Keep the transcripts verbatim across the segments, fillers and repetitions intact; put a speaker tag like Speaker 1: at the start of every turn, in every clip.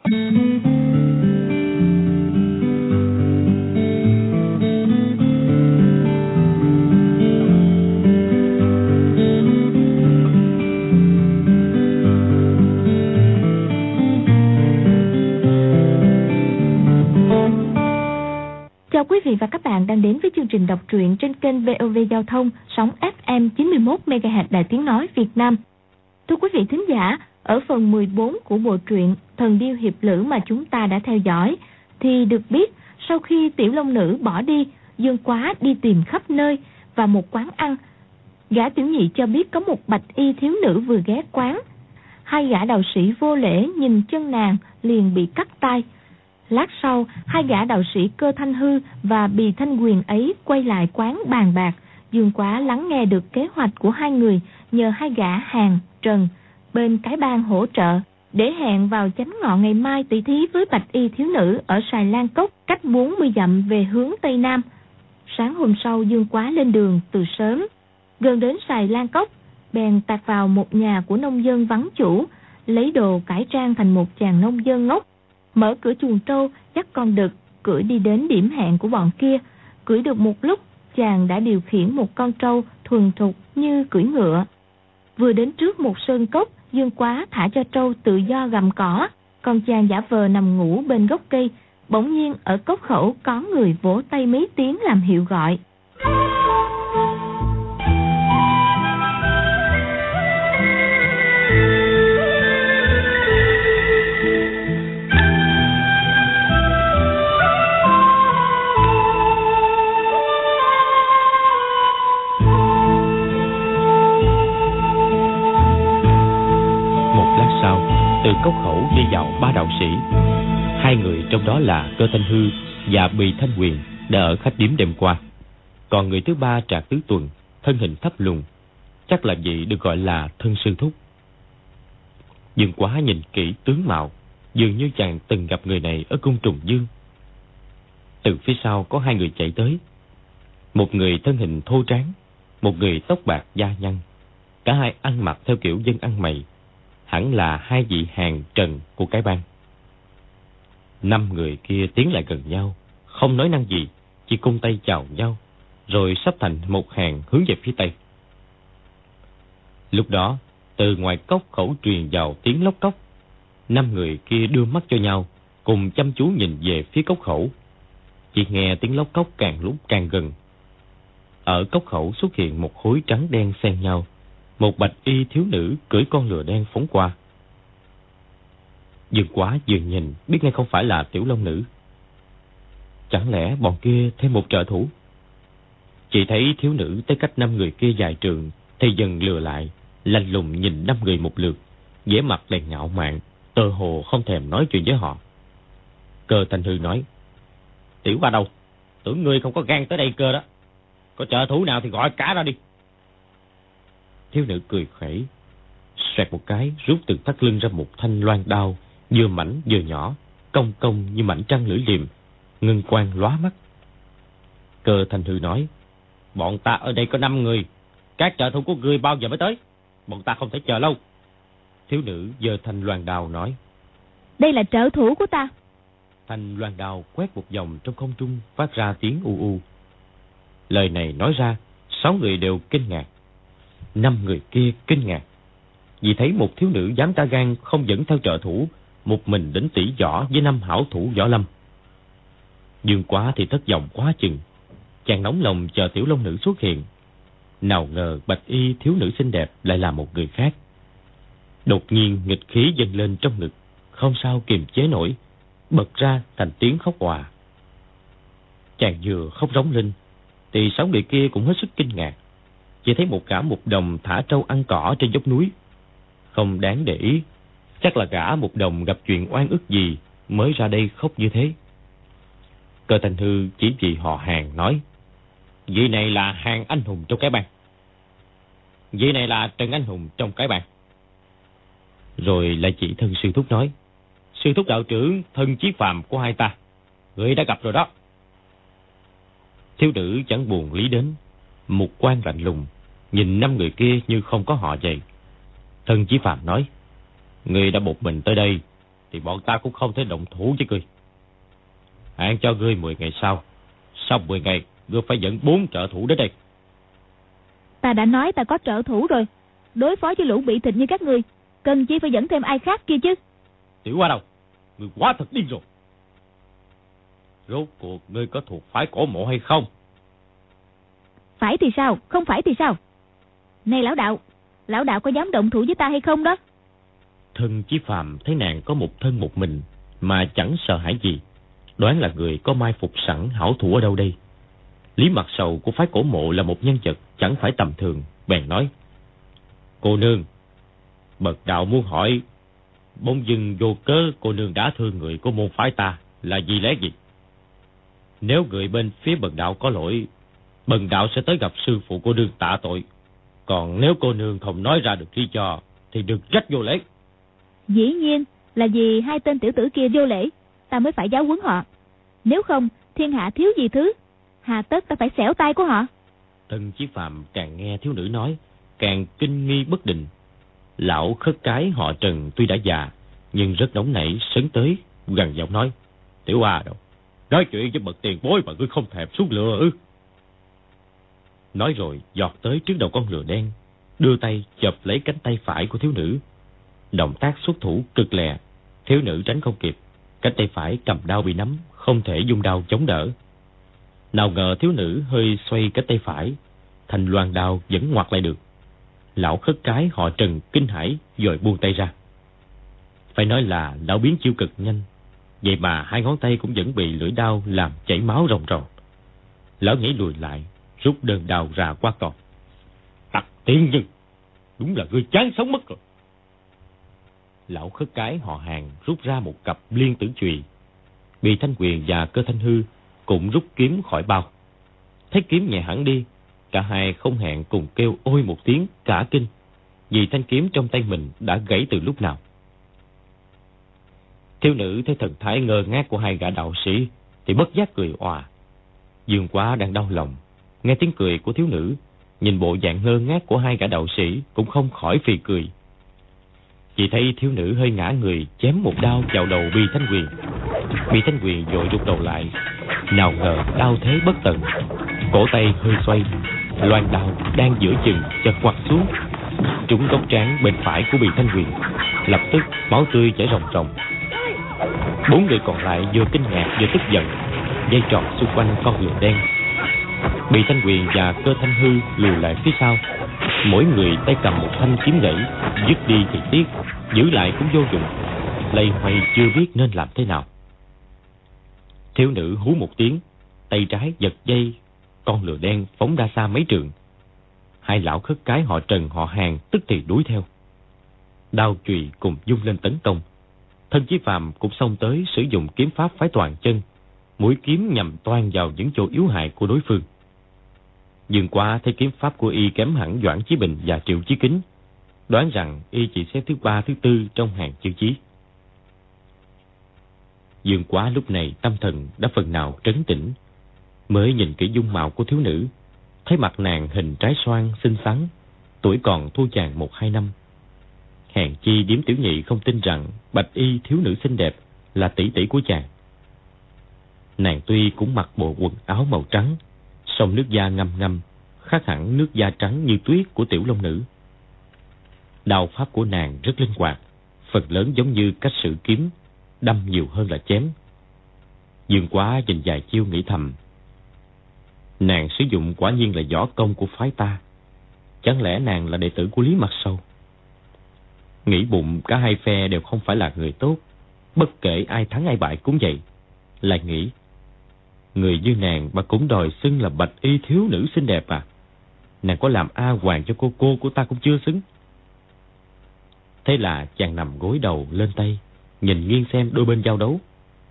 Speaker 1: Chào quý vị và các bạn đang đến với chương trình đọc truyện trên kênh vê o vê Giao thông sóng ép em chín mươi mốt mê ga héc Đài Tiếng Nói Việt Nam. Thưa quý vị thính giả, ở phần mười bốn của bộ truyện Thần Điêu Hiệp Lữ mà chúng ta đã theo dõi, thì được biết sau khi Tiểu Long Nữ bỏ đi, Dương Quá đi tìm khắp nơi và một quán ăn. Gã tiểu nhị cho biết có một bạch y thiếu nữ vừa ghé quán. Hai gã đạo sĩ vô lễ nhìn chân nàng liền bị cắt tay. Lát sau, hai gã đạo sĩ Cơ Thanh Hư và Bì Thanh Quyền ấy quay lại quán bàn bạc. Dương Quá lắng nghe được kế hoạch của hai người, nhờ hai gã Hàn, Trần bên cái bang hỗ trợ để hẹn vào chánh ngọ ngày mai tỷ thí với bạch y thiếu nữ ở Sài Lan Cốc, cách bốn mươi dặm về hướng tây nam. Sáng hôm sau, Dương Quá lên đường từ sớm. Gần đến Sài Lan Cốc, bèn tạt vào một nhà của nông dân vắng chủ, lấy đồ cải trang thành một chàng nông dân ngốc, mở cửa chuồng trâu, dắt con đực cưỡi đi đến điểm hẹn của bọn kia. Cưỡi được một lúc, chàng đã điều khiển một con trâu thuần thục như cưỡi ngựa. Vừa đến trước một sơn cốc, Dương Quá thả cho trâu tự do gặm cỏ, còn chàng giả vờ nằm ngủ bên gốc cây. Bỗng nhiên ở cốc khẩu có người vỗ tay mấy tiếng làm hiệu gọi.
Speaker 2: Từ cốc khẩu đi vào ba đạo sĩ. Hai người trong đó là Cơ Thanh Hư và Bì Thanh Quyền đã ở khách điếm đêm qua. Còn người thứ ba Trạc Tứ Tuần, thân hình thấp lùn, chắc là vị được gọi là thân sư thúc. Dương Quá nhìn kỹ tướng mạo, dường như chàng từng gặp người này ở cung Trùng Dương. Từ phía sau có hai người chạy tới. Một người thân hình thô tráng, một người tóc bạc da nhăn. Cả hai ăn mặc theo kiểu dân ăn mày, hẳn là hai vị Hàn Trần của cái bang. Năm người kia tiến lại gần nhau, không nói năng gì, chỉ cung tay chào nhau, rồi sắp thành một hàng hướng về phía tây. Lúc đó, từ ngoài cốc khẩu truyền vào tiếng lóc cốc. Năm người kia đưa mắt cho nhau, cùng chăm chú nhìn về phía cốc khẩu. Chỉ nghe tiếng lóc cốc càng lúc càng gần. Ở cốc khẩu xuất hiện một khối trắng đen xen nhau. Một bạch y thiếu nữ cưỡi con lừa đen phóng qua. Dương Quá vừa nhìn biết ngay không phải là Tiểu Long Nữ. Chẳng lẽ bọn kia thêm một trợ thủ? Chỉ thấy thiếu nữ tới cách năm người kia vài trượng thì dần lừa lại, lạnh lùng nhìn năm người một lượt, vẻ mặt đầy ngạo mạn, tơ hồ không thèm nói chuyện với họ. Cơ Thanh Hư nói: Tiểu Ba đâu? Tưởng ngươi không có gan tới đây cơ đó. Có trợ thủ nào thì gọi cả ra đi. Thiếu nữ cười khẩy, xoẹt một cái rút từ thắt lưng ra một thanh loan đao, vừa mảnh vừa nhỏ, cong cong như mảnh trăng lưỡi liềm, ngân quang lóa mắt. Cơ Thanh Hư nói: Bọn ta ở đây có năm người, các trợ thủ của ngươi bao giờ mới tới? Bọn ta không thể chờ lâu. Thiếu nữ giơ thanh loan đao nói:
Speaker 1: Đây là trợ thủ của ta.
Speaker 2: Thanh loan đao quét một vòng trong không trung, phát ra tiếng u u. Lời này nói ra, sáu người đều kinh ngạc. Năm người kia kinh ngạc vì thấy một thiếu nữ dám cả gan không dẫn theo trợ thủ, một mình đến tỷ võ với năm hảo thủ võ lâm. Dương Quá thì thất vọng quá chừng, chàng nóng lòng chờ Tiểu Long Nữ xuất hiện. Nào ngờ bạch y thiếu nữ xinh đẹp lại là một người khác. Đột nhiên nghịch khí dâng lên trong ngực, không sao kiềm chế nổi, bật ra thành tiếng khóc òa. Chàng vừa khóc rống lên thì sáu người kia cũng hết sức kinh ngạc. Chỉ thấy một gã mục đồng thả trâu ăn cỏ trên dốc núi. Không đáng để ý, chắc là gã mục đồng gặp chuyện oan ức gì mới ra đây khóc như thế. Cơ Thanh Hư chỉ vì họ Hàn nói: Vị này là Hàn anh hùng trong cái bang. Vị này là Trần anh hùng trong cái bang. Rồi lại chỉ thân sư thúc nói: Sư thúc đạo trưởng thân chí phàm của hai ta, người đã gặp rồi đó. Thiếu nữ chẳng buồn lý đến, mục quan lạnh lùng nhìn năm người kia như không có họ vậy. Thân chí phàm nói: Người đã một mình tới đây, thì bọn ta cũng không thể động thủ với ngươi. Hạn cho ngươi mười ngày sau. Sau mười ngày, ngươi phải dẫn bốn trợ thủ đến đây.
Speaker 3: Ta đã nói ta có trợ thủ rồi. Đối phó với lũ bị thịt như các ngươi, cần chi phải dẫn thêm ai khác kia chứ.
Speaker 2: Tiểu Hoa đâu? Ngươi quá thật điên rồi. Rốt cuộc ngươi có thuộc phái cổ mộ hay không?
Speaker 3: Phải thì sao, không phải thì sao? Này lão đạo, lão đạo có dám động thủ với ta hay không đó?
Speaker 2: Thân Chí Phàm thấy nàng có một thân một mình mà chẳng sợ hãi gì, đoán là người có mai phục sẵn hảo thủ ở đâu đây. Lý Mặt Sầu của phái cổ mộ là một nhân vật chẳng phải tầm thường, bèn nói: Cô nương, bậc đạo muốn hỏi, bỗng dưng vô cớ cô nương đã thương người của môn phái ta là vì lẽ gì? Nếu người bên phía bần đạo có lỗi, bần đạo sẽ tới gặp sư phụ cô nương tạ tội. Còn nếu cô nương không nói ra được lý do thì được trách vô lễ.
Speaker 3: Dĩ nhiên là vì hai tên tiểu tử kia vô lễ, ta mới phải giáo huấn họ. Nếu không, thiên hạ thiếu gì thứ, hà tất ta phải xẻo tay của họ.
Speaker 2: Tân Chí Phạm càng nghe thiếu nữ nói, càng kinh nghi bất định. Lão khất cái họ Trần tuy đã già, nhưng rất nóng nảy, sấn tới, gần giọng nói: Tiểu Hoa đâu? Nói chuyện với bậc tiền bối mà ngươi không thèm xuống lừa ư? Nói rồi giọt tới trước đầu con lừa đen, đưa tay chộp lấy cánh tay phải của thiếu nữ. Động tác xuất thủ cực lẹ, thiếu nữ tránh không kịp, cánh tay phải cầm đao bị nắm, không thể dùng đao chống đỡ. Nào ngờ thiếu nữ hơi xoay cánh tay phải, thành loan đao vẫn ngoặt lại được. Lão khất cái họ Trần kinh hãi rồi buông tay ra. Phải nói là lão biến chiêu cực nhanh, vậy mà hai ngón tay cũng vẫn bị lưỡi đao làm chảy máu ròng ròng. Lão nhảy lùi lại, rút đơn đao ra quát to: Tặc tiên nhân, đúng là ngươi chán sống mất rồi. Lão khất cái họ Hàng rút ra một cặp liên tử chùy. Bì Thanh Quyền và Cơ Thanh Hư cũng rút kiếm khỏi bao. Thấy kiếm nhẹ hẳn đi, cả hai không hẹn cùng kêu ôi một tiếng cả kinh, vì thanh kiếm trong tay mình đã gãy từ lúc nào. Thiếu nữ thấy thần thái ngơ ngác của hai gã đạo sĩ thì bất giác cười òa. Dương Quá đang đau lòng, nghe tiếng cười của thiếu nữ, nhìn bộ dạng ngơ ngác của hai gã đạo sĩ cũng không khỏi phì cười. Chỉ thấy thiếu nữ hơi ngã người, chém một đao vào đầu Bì Thanh Quyền. Bì Thanh Quyền vội rụt đầu lại, nào ngờ đao thế bất tận, cổ tay hơi xoay, loan đao đang giữa chừng chợt quặt xuống, trúng góc trán bên phải của Bì Thanh Quyền, lập tức máu tươi chảy ròng ròng. Bốn người còn lại vừa kinh ngạc vừa tức giận, dây tròn xung quanh con lừa đen. Bì Thanh Quyền và Cơ Thanh Hư lùi lại phía sau, mỗi người tay cầm một thanh kiếm gãy, dứt đi thì tiếc, giữ lại cũng vô dụng, lây hoay chưa biết nên làm thế nào. Thiếu nữ hú một tiếng, tay trái giật dây, con lừa đen phóng ra xa mấy trượng. Hai lão khất cái họ Trần họ Hàng tức thì đuổi theo. Đao chùy cùng dung lên tấn công. Thân Chí Phàm cũng xông tới sử dụng kiếm pháp phái toàn chân, mũi kiếm nhằm toan vào những chỗ yếu hại của đối phương. Dương Quá thấy kiếm pháp của y kém hẳn Doãn Chí Bình và Triệu Chí Kính, đoán rằng y chỉ xếp thứ ba thứ tư trong hàng chư chí. Dương Quá lúc này tâm thần đã phần nào trấn tĩnh, mới nhìn kỹ dung mạo của thiếu nữ, thấy mặt nàng hình trái xoan xinh xắn, tuổi còn thua chàng một hai năm. Hèn chi Điếm Tiểu Nhị không tin rằng bạch y thiếu nữ xinh đẹp là tỷ tỷ của chàng. Nàng tuy cũng mặc bộ quần áo màu trắng, song nước da ngăm ngăm, khác hẳn nước da trắng như tuyết của tiểu long nữ. Đao pháp của nàng rất linh hoạt, phần lớn giống như cách sử kiếm, đâm nhiều hơn là chém. Dương Quá nhìn vài chiêu nghĩ thầm, nàng sử dụng quả nhiên là võ công của phái ta, chẳng lẽ nàng là đệ tử của Lý Mặt Sầu? Nghĩ bụng cả hai phe đều không phải là người tốt, bất kể ai thắng ai bại cũng vậy. Lại nghĩ, người như nàng mà cũng đòi xưng là bạch y thiếu nữ xinh đẹp à? Nàng có làm A Hoàng cho cô cô của ta cũng chưa xứng. Thế là chàng nằm gối đầu lên tay, nhìn nghiêng xem đôi bên giao đấu.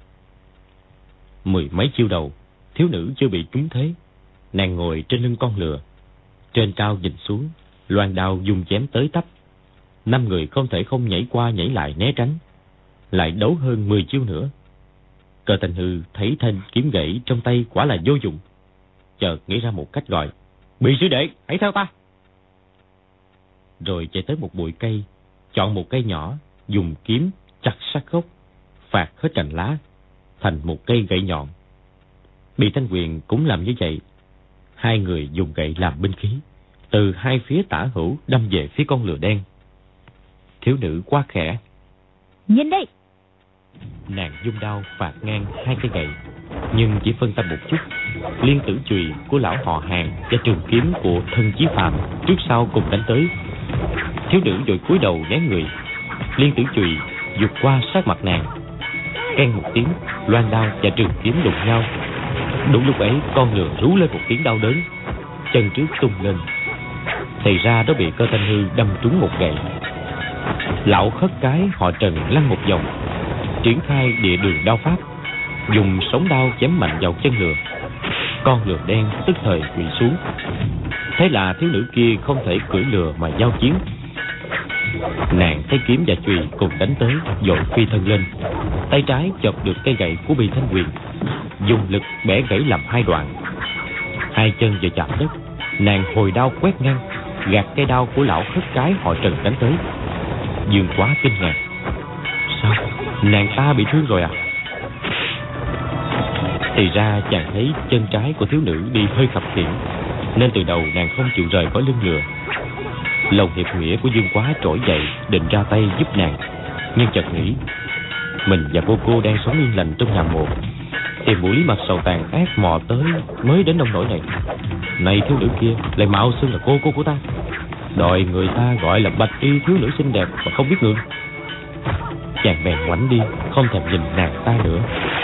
Speaker 2: Mười mấy chiêu đầu, thiếu nữ chưa bị trúng thế. Nàng ngồi trên lưng con lừa, trên cao nhìn xuống, loan đao dùng chém tới tấp. Năm người không thể không nhảy qua nhảy lại né tránh, lại đấu hơn mười chiêu nữa. Cơ Thanh Hư thấy thanh kiếm gãy trong tay quả là vô dụng, chợt nghĩ ra một cách gọi: Bì sư đệ, hãy theo ta. Rồi chạy tới một bụi cây, chọn một cây nhỏ, dùng kiếm chặt sát gốc, phạt hết cành lá thành một cây gậy nhọn. Bị Thanh Quyền cũng làm như vậy. Hai người dùng gậy làm binh khí, từ hai phía tả hữu đâm về phía con lừa đen. Thiếu nữ quá khẽ.
Speaker 3: Nhìn đây!
Speaker 2: Nàng dung đao phạt ngang hai cây gậy, nhưng chỉ phân tâm một chút. Liên tử chùy của lão họ Hàng và trường kiếm của thân Chí Phạm trước sau cùng đánh tới. Thiếu nữ vội cúi đầu né người. Liên tử chùy vụt qua sát mặt nàng. Keng một tiếng, loan đao và trường kiếm đụng nhau. Đúng lúc ấy, con lừa rú lên một tiếng đau đớn, chân trước tung lên. Thì ra đó bị Cơ Thanh Hư đâm trúng một gậy. Lão khất cái họ Trần lăn một vòng, triển khai địa đường đao pháp, dùng sống đao chém mạnh vào chân lừa. Con lừa đen tức thời quỵ xuống. Thế là thiếu nữ kia không thể cưỡi lừa mà giao chiến. Nàng thấy kiếm và chùy cùng đánh tới, vội phi thân lên. Tay trái chộp được cây gậy của Bì Thanh Quyền, dùng lực bẻ gãy làm hai đoạn. Hai chân vừa chạm đất, nàng hồi đao quét ngang, gạt cây đao của lão khất cái họ Trần đánh tới. Dương Quá kinh ngạc. Sao? Nàng ta bị thương rồi à? Thì ra chàng thấy chân trái của thiếu nữ đi hơi khập khiễng, nên từ đầu nàng không chịu rời khỏi lưng lừa. Lòng hiệp nghĩa của Dương Quá trỗi dậy, định ra tay giúp nàng, nhưng chợt nghĩ mình và cô cô đang sống yên lành trong nhà mộ, thì mụ Lý Mặt Sầu tàn ác mò tới mới đến nông nỗi này. Này thiếu nữ kia lại mạo xưng là cô cô của ta, đòi người ta gọi là bạch y thiếu nữ xinh đẹp mà không biết ngượng. Chàng bèn ngoảnh đi, không thèm nhìn nàng ta nữa.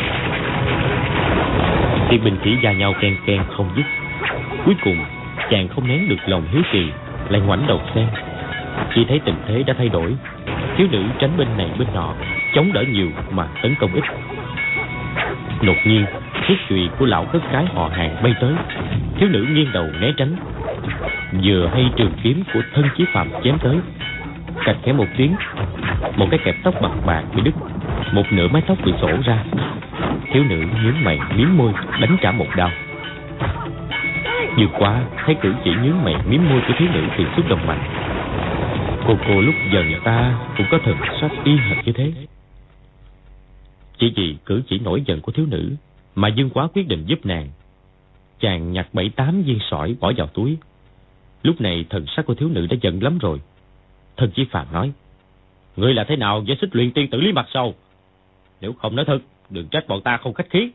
Speaker 2: Thì binh khí va nhau ken ken không dứt. Cuối cùng chàng không nén được lòng hiếu kỳ, lại ngoảnh đầu xem. Chỉ thấy tình thế đã thay đổi. Thiếu nữ tránh bên này bên nọ, chống đỡ nhiều mà tấn công ít. Đột nhiên chiếc chùy của lão khất cái họ Hàng bay tới. Thiếu nữ nghiêng đầu né tránh. Vừa hay trường kiếm của thân Chí Phạm chém tới, cạch khẽ một tiếng, một cái kẹp tóc bạc bạc bị đứt, một nửa mái tóc bị xổ ra. Thiếu nữ nhướng mày miếm môi đánh trả một đao. Dương Quá thấy cử chỉ nhướng mày miếm môi của thiếu nữ thì xúc động mạnh. Cô cô lúc giờ người ta cũng có thần sắc y hệt như thế. Chỉ vì cử chỉ nổi giận của thiếu nữ mà Dương Quá quyết định giúp nàng. Chàng nhặt bảy tám viên sỏi bỏ vào túi. Lúc này thần sắc của thiếu nữ đã giận lắm rồi. Thân Chí Phạm nói: Ngươi là thế nào với Xích Luyện tiên tử Lý Mặt Sầu? Nếu không nói thật, đừng trách bọn ta không khách khí.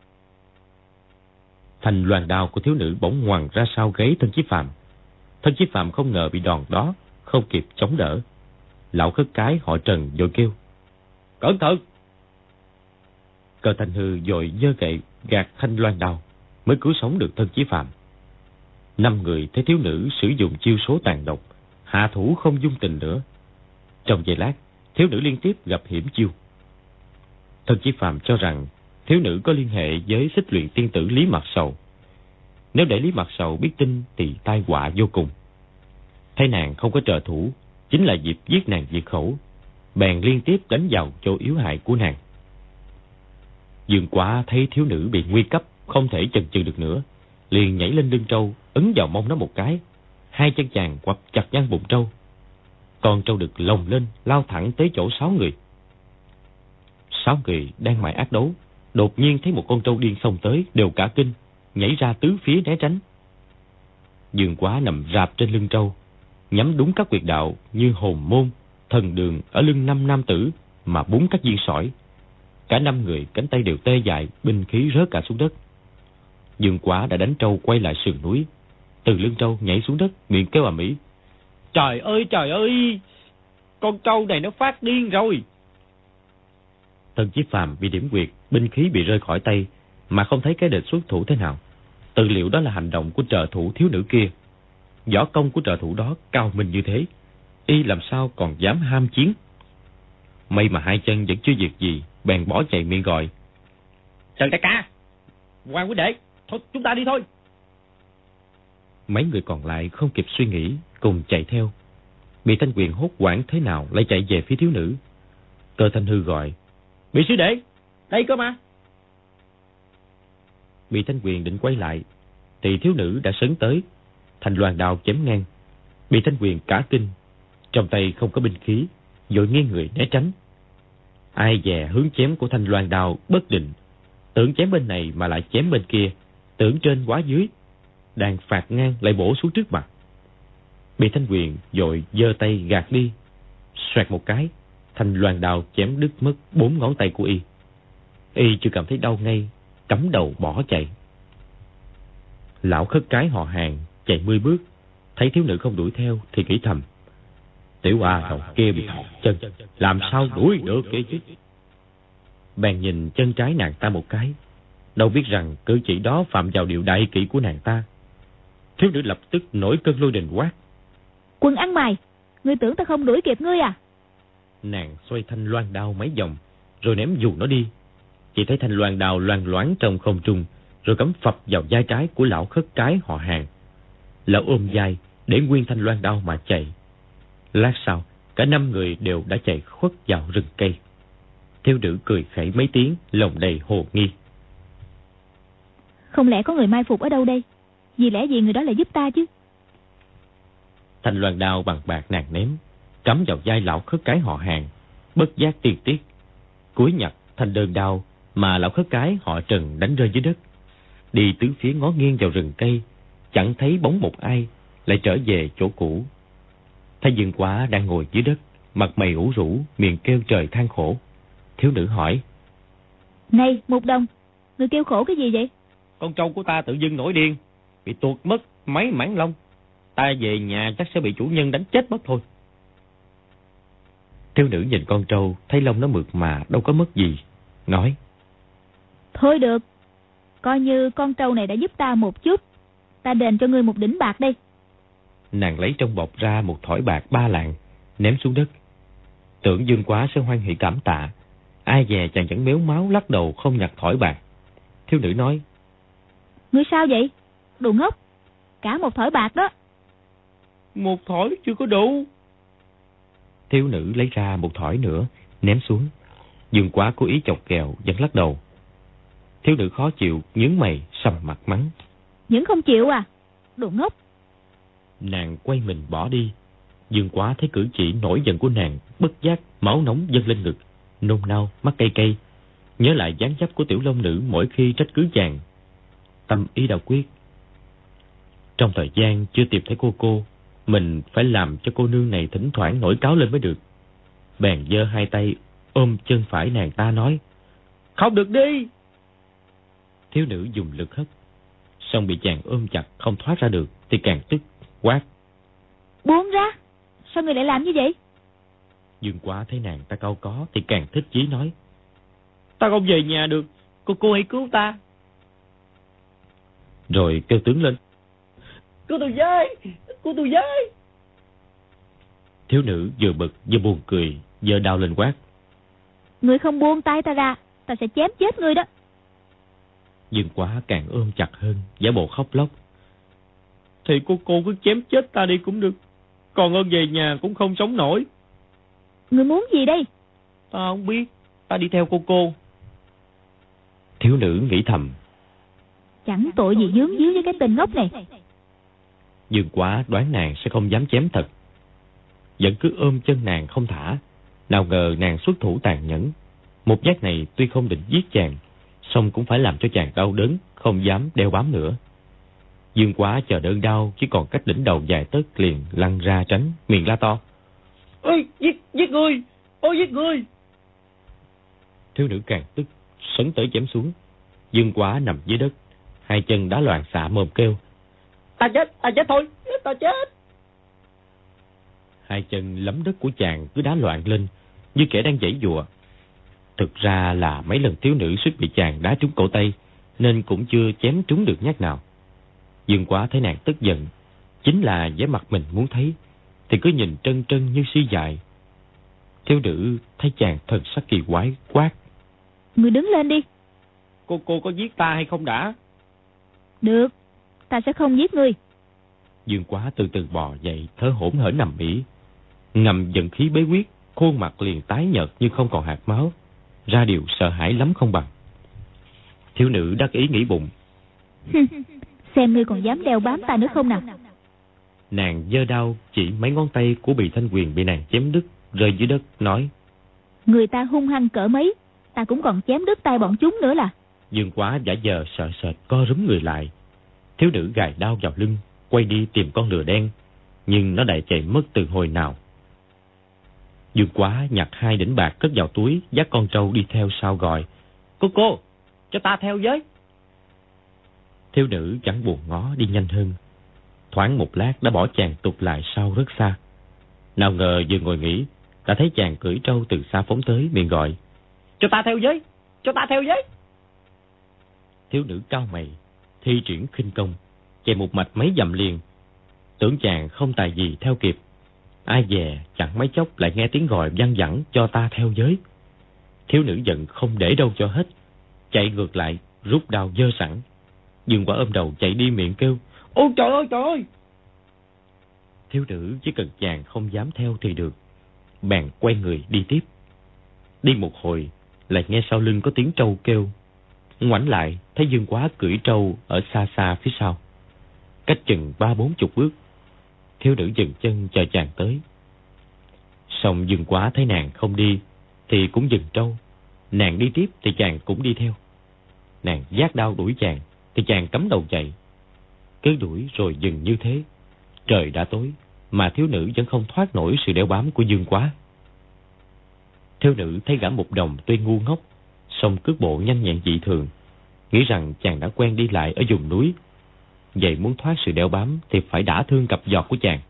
Speaker 2: Thành loàn đao của thiếu nữ bỗng ngoằn ra sau gáy Thân Chí Phạm. Thân Chí Phạm không ngờ bị đòn đó, không kịp chống đỡ. Lão khất cái họ Trần vội kêu: Cẩn thận! Cơ Thanh Hư vội giơ gậy gạt thanh loan đao, mới cứu sống được Thân Chí Phạm. Năm người thấy thiếu nữ sử dụng chiêu số tàn độc, hạ thủ không dung tình nữa. Trong giây lát, thiếu nữ liên tiếp gặp hiểm chiêu. Thân Chí Phạm cho rằng thiếu nữ có liên hệ với Xích Luyện tiên tử Lý Mặt Sầu. Nếu để Lý Mặt Sầu biết tin thì tai họa vô cùng. Thấy nàng không có trợ thủ, chính là dịp giết nàng diệt khẩu, bèn liên tiếp đánh vào chỗ yếu hại của nàng. Dương Quá thấy thiếu nữ bị nguy cấp, không thể chần chừ được nữa, liền nhảy lên lưng trâu, ấn vào mông nó một cái. Hai chân chàng quặp chặt ngang bụng trâu. Con trâu được lồng lên, lao thẳng tới chỗ sáu người. Sáu người đang mải ác đấu, đột nhiên thấy một con trâu điên xông tới, đều cả kinh, nhảy ra tứ phía né tránh. Dương Quá nằm rạp trên lưng trâu, nhắm đúng các huyệt đạo như hồn môn, thần đường ở lưng năm nam tử mà búng các viên sỏi. Cả năm người cánh tay đều tê dại, binh khí rớt cả xuống đất. Dương Quá đã đánh trâu quay lại sườn núi, từ lưng trâu nhảy xuống đất, miệng kêu ầm ĩ: Trời ơi trời ơi, con trâu này nó phát điên rồi. Thân Chí Phạm bị điểm quyệt, binh khí bị rơi khỏi tay, mà không thấy cái địch xuất thủ thế nào. Tự liệu đó là hành động của trợ thủ thiếu nữ kia. Võ công của trợ thủ đó cao minh như thế, y làm sao còn dám ham chiến. May mà hai chân vẫn chưa việc gì, bèn bỏ chạy miệng gọi: Trần đại ca, Hoàng quý đệ, thôi chúng ta đi thôi. Mấy người còn lại không kịp suy nghĩ, cùng chạy theo. Bị Thanh Quyền hốt hoảng thế nào lại chạy về phía thiếu nữ. Cơ Thanh Hư gọi: Bị sư đệ, đây cơ mà. Bị Thanh Quyền định quay lại thì thiếu nữ đã sấn tới, thành loàn đao chém ngang. Bị Thanh Quyền cả kinh, trong tay không có binh khí, vội nghiêng người né tránh. Ai dè hướng chém của thanh loan đao bất định, tưởng chém bên này mà lại chém bên kia, tưởng trên quá dưới, đang phạt ngang lại bổ xuống trước mặt. Bị Thanh Quyền vội giơ tay gạt đi, xoẹt một cái, thanh loan đao chém đứt mất bốn ngón tay của y. Y chưa cảm thấy đau ngay, cắm đầu bỏ chạy. Lão khất cái họ Hàng chạy mươi bước, thấy thiếu nữ không đuổi theo thì nghĩ thầm: tiểu a đầu kia bị thọt chân, làm sao đuổi được kia chứ. Bèn nhìn chân trái nàng ta một cái, đâu biết rằng cử chỉ đó phạm vào điều đại kỵ của nàng ta. Thiếu nữ lập tức nổi cơn lôi đình quát:
Speaker 3: Quân ăn mày, ngươi tưởng ta không đuổi kịp ngươi à?
Speaker 2: Nàng xoay thanh loan đao mấy vòng rồi ném dù nó đi. Chỉ thấy thanh loan đao loang loáng trong không trung, rồi cắm phập vào vai trái của lão khất cái họ Hàng. Lão ôm vai để nguyên thanh loan đao mà chạy. Lát sau, cả năm người đều đã chạy khuất vào rừng cây. Thiếu nữ cười khẩy mấy tiếng, lòng đầy hồ nghi.
Speaker 3: Không lẽ có người mai phục ở đâu đây? Vì lẽ gì người đó lại giúp ta chứ?
Speaker 2: Thanh loan đao bằng bạc nàng ném, cắm vào vai lão khất cái họ Hàng, bất giác tiền tiếc. Cúi nhặt thanh đơn đao mà lão khất cái họ Trần đánh rơi dưới đất. Đi tứ phía ngó nghiêng vào rừng cây, chẳng thấy bóng một ai, lại trở về chỗ cũ. Thấy Dương Quá đang ngồi dưới đất, mặt mày ủ rũ, miệng kêu trời than khổ. Thiếu nữ hỏi:
Speaker 3: Này Mục Đồng, người kêu khổ cái gì vậy?
Speaker 2: Con trâu của ta tự dưng nổi điên, bị tuột mất mấy mảng lông. Ta về nhà chắc sẽ bị chủ nhân đánh chết mất thôi. Thiếu nữ nhìn con trâu, thấy lông nó mượt mà đâu có mất gì, nói:
Speaker 3: Thôi được, coi như con trâu này đã giúp ta một chút, ta đền cho ngươi một đỉnh bạc đây.
Speaker 2: Nàng lấy trong bọc ra một thỏi bạc ba lạng, ném xuống đất. Tưởng Dương Quá sẽ hoan hỉ cảm tạ, ai dè chàng vẫn méo máu lắc đầu không nhặt thỏi bạc. Thiếu nữ nói:
Speaker 3: Ngươi sao vậy? Đồ ngốc, cả một thỏi bạc đó.
Speaker 2: Một thỏi chưa có đủ. Thiếu nữ lấy ra một thỏi nữa, ném xuống. Dương Quá cố ý chọc ghẹo, vẫn lắc đầu. Thiếu nữ khó chịu, nhướng mày, sầm mặt mắng:
Speaker 3: Những không chịu à? Đồ ngốc.
Speaker 2: Nàng quay mình bỏ đi. Dương Quá thấy cử chỉ nổi giận của nàng, bất giác máu nóng dâng lên ngực, nôn nao, mắt cay cay, nhớ lại dáng dấp của tiểu long nữ mỗi khi trách cứ chàng. Tâm ý đã quyết, trong thời gian chưa tìm thấy cô cô, mình phải làm cho cô nương này thỉnh thoảng nổi cáo lên mới được. Bèn giơ hai tay ôm chân phải nàng ta nói: Không được đi. Thiếu nữ dùng lực hất, xong bị chàng ôm chặt không thoát ra được, thì càng tức, quát:
Speaker 3: Buông ra, sao người lại làm như vậy?
Speaker 2: Dương Quá thấy nàng ta cau có thì càng thích chí nói: Ta không về nhà được, cô cô hãy cứu ta. Rồi kêu tướng lên: Cứu tôi với, cứu tôi với. Thiếu nữ vừa bực vừa buồn cười, giơ đao lên quát:
Speaker 3: Ngươi không buông tay ta ra, ta sẽ chém chết ngươi đó.
Speaker 2: Dương Quá càng ôm chặt hơn, giả bộ khóc lóc: Thì cô cô cứ chém chết ta đi cũng được, còn hơn về nhà cũng không sống nổi.
Speaker 3: Ngươi muốn gì đây?
Speaker 2: Ta không biết, ta đi theo cô cô. Thiếu nữ nghĩ thầm:
Speaker 3: Chẳng tội gì dướng díu với cái tên ngốc này.
Speaker 2: Dương Quá đoán nàng sẽ không dám chém thật, vẫn cứ ôm chân nàng không thả. Nào ngờ nàng xuất thủ tàn nhẫn, một nhát này tuy không định giết chàng, song cũng phải làm cho chàng đau đớn, không dám đeo bám nữa. Dương Quá chờ đơn đau chỉ còn cách đỉnh đầu vài tấc, liền lăn ra tránh, miệng la to: Ôi, giết, giết người, ôi giết người. Thiếu nữ càng tức, sấn tới chém xuống. Dương Quá nằm dưới đất, hai chân đá loạn xạ mồm kêu: Ta chết, ta chết thôi, ta chết. Hai chân lấm đất của chàng cứ đá loạn lên, như kẻ đang giãy giụa. Thực ra là mấy lần thiếu nữ suýt bị chàng đá trúng cổ tay, nên cũng chưa chém trúng được nhát nào. Dương Quá thấy nàng tức giận, chính là vẻ mặt mình muốn thấy, thì cứ nhìn trân trân như si dại. Thiếu nữ thấy chàng thần sắc kỳ quái, quát:
Speaker 3: Ngươi đứng lên đi.
Speaker 2: Cô cô có giết ta hay không đã?
Speaker 3: Được, ta sẽ không giết ngươi.
Speaker 2: Dương Quá từ từ bò dậy, thở hổn hển nằm ỉ, ngầm giận khí bế quyết, khuôn mặt liền tái nhợt như không còn hạt máu, ra điều sợ hãi lắm không bằng. Thiếu nữ đắc ý nghĩ bụng:
Speaker 3: Xem ngươi còn dám đeo bám ta nữa không nào.
Speaker 2: Nàng giơ đao chỉ mấy ngón tay của Bì Thanh Quyền bị nàng chém đứt rơi dưới đất, nói:
Speaker 3: Người ta hung hăng cỡ mấy, ta cũng còn chém đứt tay bọn chúng nữa là.
Speaker 2: Dương Quá giả vờ sợ sệt co rúm người lại. Thiếu nữ gài đao vào lưng, quay đi tìm con lừa đen, nhưng nó đã chạy mất từ hồi nào. Dương Quá nhặt hai đỉnh bạc cất vào túi, dắt con trâu đi theo sau gọi: Cô cô, cho ta theo với. Thiếu nữ chẳng buồn ngó đi nhanh hơn. Thoáng một lát đã bỏ chàng tụt lại sau rất xa. Nào ngờ vừa ngồi nghỉ, đã thấy chàng cưỡi trâu từ xa phóng tới, miệng gọi: Cho ta theo với, cho ta theo với. Thiếu nữ cau mày, thi triển khinh công, chạy một mạch mấy dặm liền. Tưởng chàng không tài gì theo kịp. Ai dè chẳng mấy chốc lại nghe tiếng gọi văng vẳng cho ta theo với. Thiếu nữ giận không để đâu cho hết, chạy ngược lại, rút đao giơ sẵn. Dương Quá ôm đầu chạy đi, miệng kêu: Ôi trời ơi trời ơi! Thiếu nữ chỉ cần chàng không dám theo thì được, bèn quay người đi tiếp. Đi một hồi, lại nghe sau lưng có tiếng trâu kêu. Ngoảnh lại thấy Dương Quá cưỡi trâu ở xa xa phía sau, cách chừng ba bốn chục bước. Thiếu nữ dừng chân chờ chàng tới. Xong Dương Quá thấy nàng không đi thì cũng dừng trâu. Nàng đi tiếp thì chàng cũng đi theo. Nàng vác đao đuổi chàng thì chàng cắm đầu chạy. Cứ đuổi rồi dừng như thế. Trời đã tối mà thiếu nữ vẫn không thoát nổi sự đeo bám của Dương Quá. Thiếu nữ thấy gã Mục Đồng tuy ngu ngốc, song cước bộ nhanh nhẹn dị thường, nghĩ rằng chàng đã quen đi lại ở vùng núi. Vậy muốn thoát sự đeo bám thì phải đả thương cặp giọt của chàng.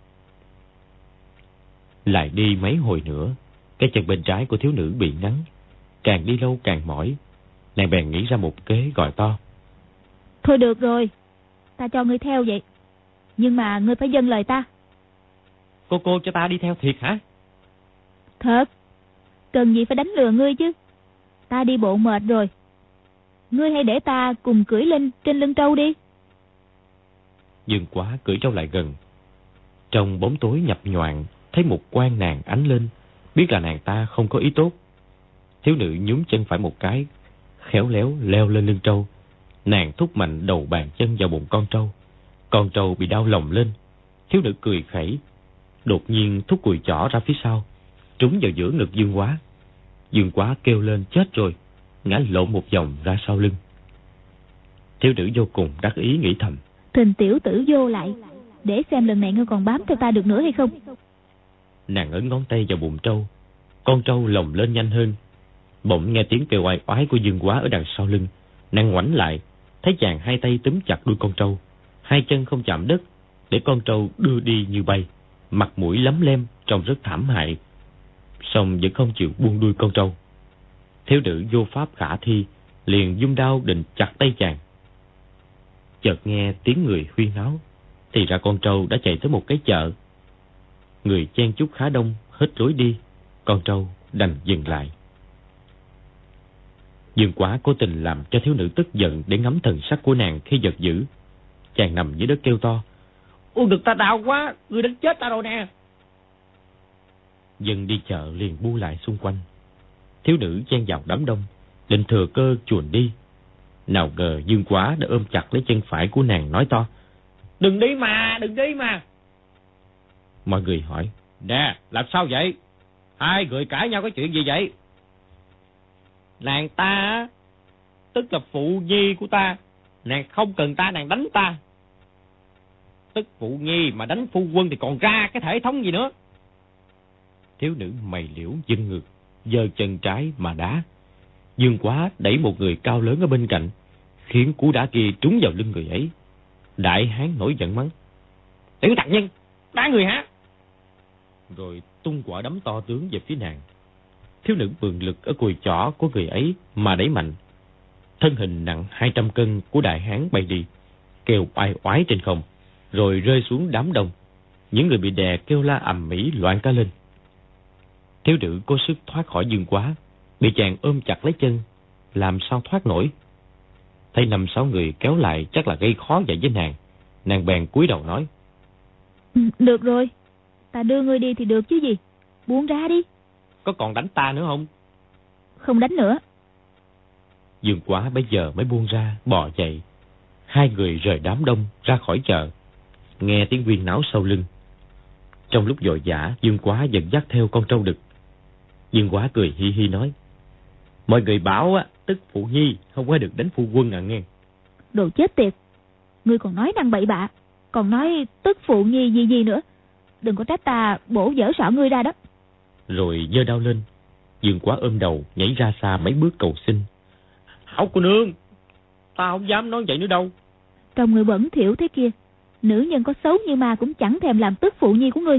Speaker 2: Lại đi mấy hồi nữa, cái chân bên trái của thiếu nữ bị nắng. Càng đi lâu càng mỏi. Nàng bèn nghĩ ra một kế, gọi to:
Speaker 3: Thôi được rồi, ta cho ngươi theo vậy, nhưng mà ngươi phải vâng lời ta.
Speaker 2: Cô cô cho ta đi theo thiệt hả?
Speaker 3: Thật, cần gì phải đánh lừa ngươi chứ. Ta đi bộ mệt rồi, ngươi hãy để ta cùng cưỡi lên trên lưng trâu đi.
Speaker 2: Dương Quá cưỡi trâu lại gần. Trong bóng tối nhập nhoạng, thấy một quan nàng ánh lên, biết là nàng ta không có ý tốt. Thiếu nữ nhún chân phải một cái, khéo léo leo lên lưng trâu. Nàng thúc mạnh đầu bàn chân vào bụng con trâu. Con trâu bị đau lồng lên. Thiếu nữ cười khẩy, đột nhiên thúc cùi chỏ ra phía sau, trúng vào giữa ngực Dương Quá. Dương Quá kêu lên chết rồi, ngã lộn một vòng ra sau lưng. Thiếu nữ vô cùng đắc ý nghĩ thầm:
Speaker 3: Thình tiểu tử vô lại, để xem lần này ngươi còn bám theo ta được nữa hay không.
Speaker 2: Nàng ấn ngón tay vào bụng trâu. Con trâu lồng lên nhanh hơn. Bỗng nghe tiếng kêu oai oái của Dương Quá ở đằng sau lưng. Nàng ngoảnh lại, thấy chàng hai tay túm chặt đuôi con trâu, hai chân không chạm đất, để con trâu đưa đi như bay, mặt mũi lấm lem, trông rất thảm hại. Song vẫn không chịu buông đuôi con trâu. Thiếu nữ vô pháp khả thi, liền vung đao định chặt tay chàng. Chợt nghe tiếng người huyên náo, thì ra con trâu đã chạy tới một cái chợ. Người chen chúc khá đông, hết lối đi, con trâu đành dừng lại. Dương Quá cố tình làm cho thiếu nữ tức giận để ngắm thần sắc của nàng khi giật dữ. Chàng nằm dưới đất kêu to: Ôi được ta đau quá, người đánh chết ta rồi nè. Dân đi chợ liền bu lại xung quanh. Thiếu nữ chen vào đám đông, định thừa cơ chuồn đi. Nào ngờ Dương Quá đã ôm chặt lấy chân phải của nàng, nói to: Đừng đi mà, đừng đi mà. Mọi người hỏi: Nè, làm sao vậy? Hai người cãi nhau có chuyện gì vậy? Nàng ta, tức là phụ nhi của ta, nàng không cần ta, nàng đánh ta. Tức phụ nhi mà đánh phu quân thì còn ra cái thể thống gì nữa. Thiếu nữ mày liễu dưng ngược, giơ chân trái mà đá. Dương Quá đẩy một người cao lớn ở bên cạnh, khiến cú đá kia trúng vào lưng người ấy. Đại hán nổi giận mắng: Tiểu tặc nhân, đá người hả? Rồi tung quả đấm to tướng về phía nàng. Thiếu nữ bường lực ở cùi chỏ của người ấy mà đẩy mạnh. Thân hình nặng hai trăm cân của đại hán bay đi, kêu oai oái trên không, rồi rơi xuống đám đông. Những người bị đè kêu la ầm ĩ loạn cả lên. Thiếu nữ cố sức thoát khỏi Dương Quá, bị chàng ôm chặt lấy chân, làm sao thoát nổi. Thấy năm sáu người kéo lại chắc là gây khó dạy với nàng. Nàng bèn cúi đầu nói:
Speaker 3: Được rồi, ta đưa ngươi đi thì được chứ gì. Buông ra đi.
Speaker 2: Có còn đánh ta nữa không?
Speaker 3: Không đánh nữa.
Speaker 2: Dương Quá bây giờ mới buông ra, bò chạy. Hai người rời đám đông ra khỏi chợ, nghe tiếng huyên náo sau lưng. Trong lúc vội vã, Dương Quá dần dắt theo con trâu đực. Dương Quá cười hi hi nói: Mọi người bảo á, tức phụ nhi không có được đánh phu quân à nghe.
Speaker 3: Đồ chết tiệt, ngươi còn nói năng bậy bạ, còn nói tức phụ nhi gì gì nữa. Đừng có trách ta bổ dở sọ ngươi ra đó.
Speaker 2: Rồi giơ đao lên. Dương Quá ôm đầu nhảy ra xa mấy bước cầu xin: Hảo cô nương, ta không dám nói vậy nữa đâu.
Speaker 3: Trong người bẩn thỉu thế kia, nữ nhân có xấu như ma cũng chẳng thèm làm tức phụ nhi của ngươi.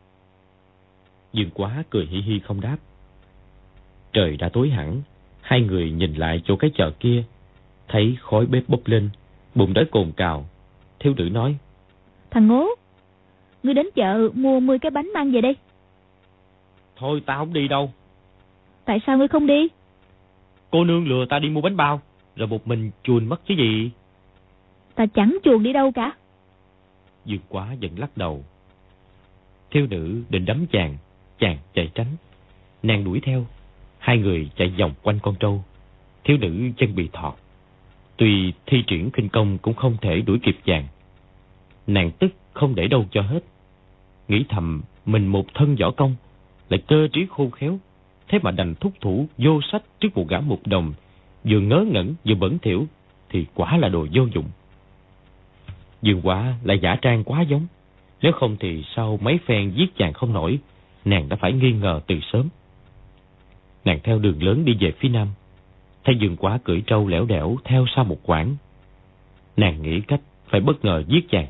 Speaker 2: Dương Quá cười hi hi không đáp. Trời đã tối hẳn. Hai người nhìn lại chỗ cái chợ kia, thấy khói bếp bốc lên, bụng đói cồn cào. Thiếu nữ nói:
Speaker 3: Thằng ngố, ngươi đến chợ mua mười cái bánh mang về đây.
Speaker 2: Thôi ta không đi đâu.
Speaker 3: Tại sao ngươi không đi?
Speaker 2: Cô nương lừa ta đi mua bánh bao, rồi một mình chuồn mất chứ gì.
Speaker 3: Ta chẳng chuồn đi đâu cả.
Speaker 2: Dương Quá vẫn lắc đầu. Thiếu nữ định đấm chàng, chàng chạy tránh. Nàng đuổi theo. Hai người chạy vòng quanh con trâu. Thiếu nữ chân bị thọt. Tuy thi triển khinh công cũng không thể đuổi kịp chàng. Nàng tức không để đâu cho hết. Nghĩ thầm mình một thân võ công, lại cơ trí khôn khéo, thế mà đành thúc thủ vô sách trước một gã mục đồng, vừa ngớ ngẩn vừa bẩn thỉu, thì quả là đồ vô dụng. Dương Quá lại giả trang quá giống, nếu không thì sau mấy phen giết chàng không nổi, nàng đã phải nghi ngờ từ sớm. Nàng theo đường lớn đi về phía nam, thấy Dương Quá cưỡi trâu lẻo đẻo theo sau một quãng. Nàng nghĩ cách phải bất ngờ giết chàng.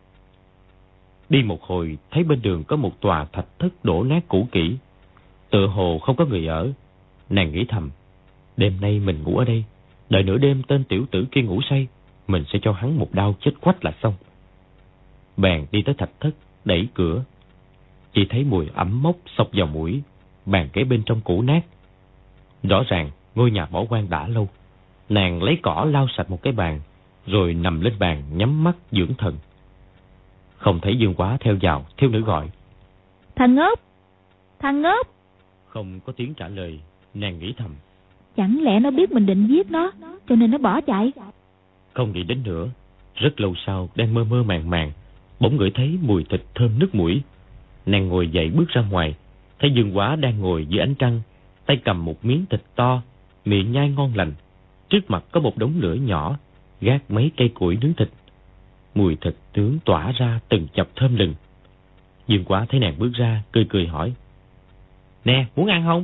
Speaker 2: Đi một hồi, thấy bên đường có một tòa thạch thất đổ nát cũ kỹ, tựa hồ không có người ở. Nàng nghĩ thầm, đêm nay mình ngủ ở đây, đợi nửa đêm tên tiểu tử kia ngủ say, mình sẽ cho hắn một đao chết quách là xong. Bèn đi tới thạch thất, đẩy cửa, chỉ thấy mùi ẩm mốc xộc vào mũi. Bàn ghế bên trong cũ nát, rõ ràng ngôi nhà bỏ hoang đã lâu. Nàng lấy cỏ lau sạch một cái bàn, rồi nằm lên bàn nhắm mắt dưỡng thần. Không thấy Dương Quá theo vào, thiếu nữ gọi:
Speaker 3: Thằng ngốc, thằng ngốc.
Speaker 2: Không có tiếng trả lời. Nàng nghĩ thầm,
Speaker 3: chẳng lẽ nó biết mình định giết nó, cho nên nó bỏ chạy.
Speaker 2: Không nghĩ đến nữa. Rất lâu sau, đang mơ mơ màng màng, bỗng ngửi thấy mùi thịt thơm nức mũi. Nàng ngồi dậy bước ra ngoài, thấy Dương Quá đang ngồi dưới ánh trăng, tay cầm một miếng thịt to, miệng nhai ngon lành. Trước mặt có một đống lửa nhỏ, gác mấy cây củi nướng thịt. Mùi thịt nướng tỏa ra từng chập thơm lừng. Dương Quá thấy nàng bước ra, cười cười hỏi: Nè, muốn ăn không?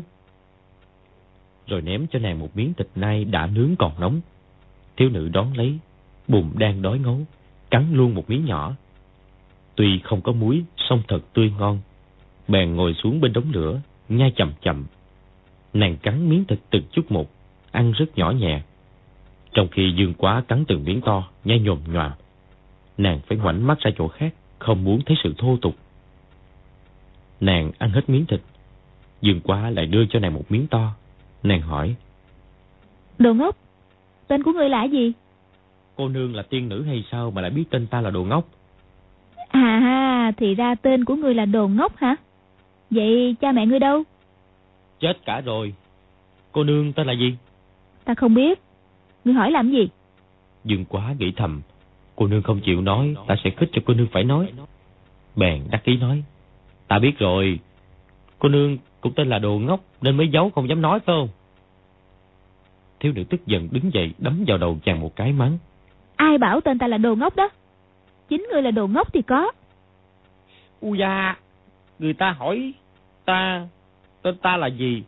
Speaker 2: Rồi ném cho nàng một miếng thịt nai đã nướng còn nóng. Thiếu nữ đón lấy, bụng đang đói ngấu, cắn luôn một miếng nhỏ. Tuy không có muối, song thật tươi ngon. Bèn ngồi xuống bên đống lửa, nhai chậm chậm. Nàng cắn miếng thịt từng chút một, ăn rất nhỏ nhẹ. Trong khi Dương Quá cắn từng miếng to, nhai nhồm nhoàm. Nàng phải ngoảnh mắt ra chỗ khác, không muốn thấy sự thô tục. Nàng ăn hết miếng thịt, Dương Quá lại đưa cho nàng một miếng to. Nàng hỏi:
Speaker 3: Đồ ngốc, tên của ngươi là gì?
Speaker 2: Cô nương là tiên nữ hay sao mà lại biết tên ta là Đồ Ngốc?
Speaker 3: À ha, thì ra tên của ngươi là Đồ Ngốc hả? Vậy cha mẹ ngươi đâu?
Speaker 2: Chết cả rồi. Cô nương tên là gì?
Speaker 3: Ta không biết. Ngươi hỏi làm gì?
Speaker 2: Dương Quá nghĩ thầm, cô nương không chịu nói, ta sẽ khích cho cô nương phải nói. Bèn đắc ý nói: Ta biết rồi, cô nương cũng tên là Đồ Ngốc nên mới giấu không dám nói phải không? Thiếu nữ tức giận đứng dậy đấm vào đầu chàng một cái mắng:
Speaker 3: Ai bảo tên ta là Đồ Ngốc đó? Chính ngươi là Đồ Ngốc thì có.
Speaker 2: U da, người ta hỏi ta tên ta là gì,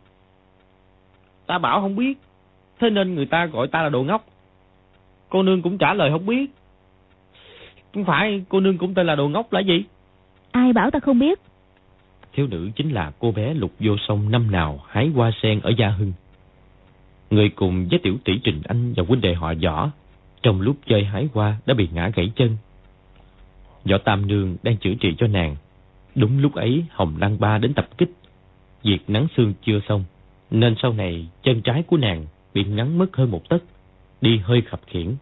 Speaker 2: ta bảo không biết, thế nên người ta gọi ta là Đồ Ngốc. Cô nương cũng trả lời không biết. Không phải cô nương cũng tên là Đồ Ngốc là gì?
Speaker 3: Ai bảo ta không biết?
Speaker 2: Thiếu nữ chính là cô bé Lục Vô Song năm nào hái hoa sen ở Gia Hưng, người cùng với tiểu tỷ Trình Anh và huynh đệ họ Võ trong lúc chơi hái hoa đã bị ngã gãy chân. Võ Tam Nương đang chữa trị cho nàng. Đúng lúc ấy Hồng Lăng Ba đến tập kích. Việc nắn xương chưa xong, nên sau này chân trái của nàng bị ngắn mất hơn một tấc, đi hơi khập khiễng.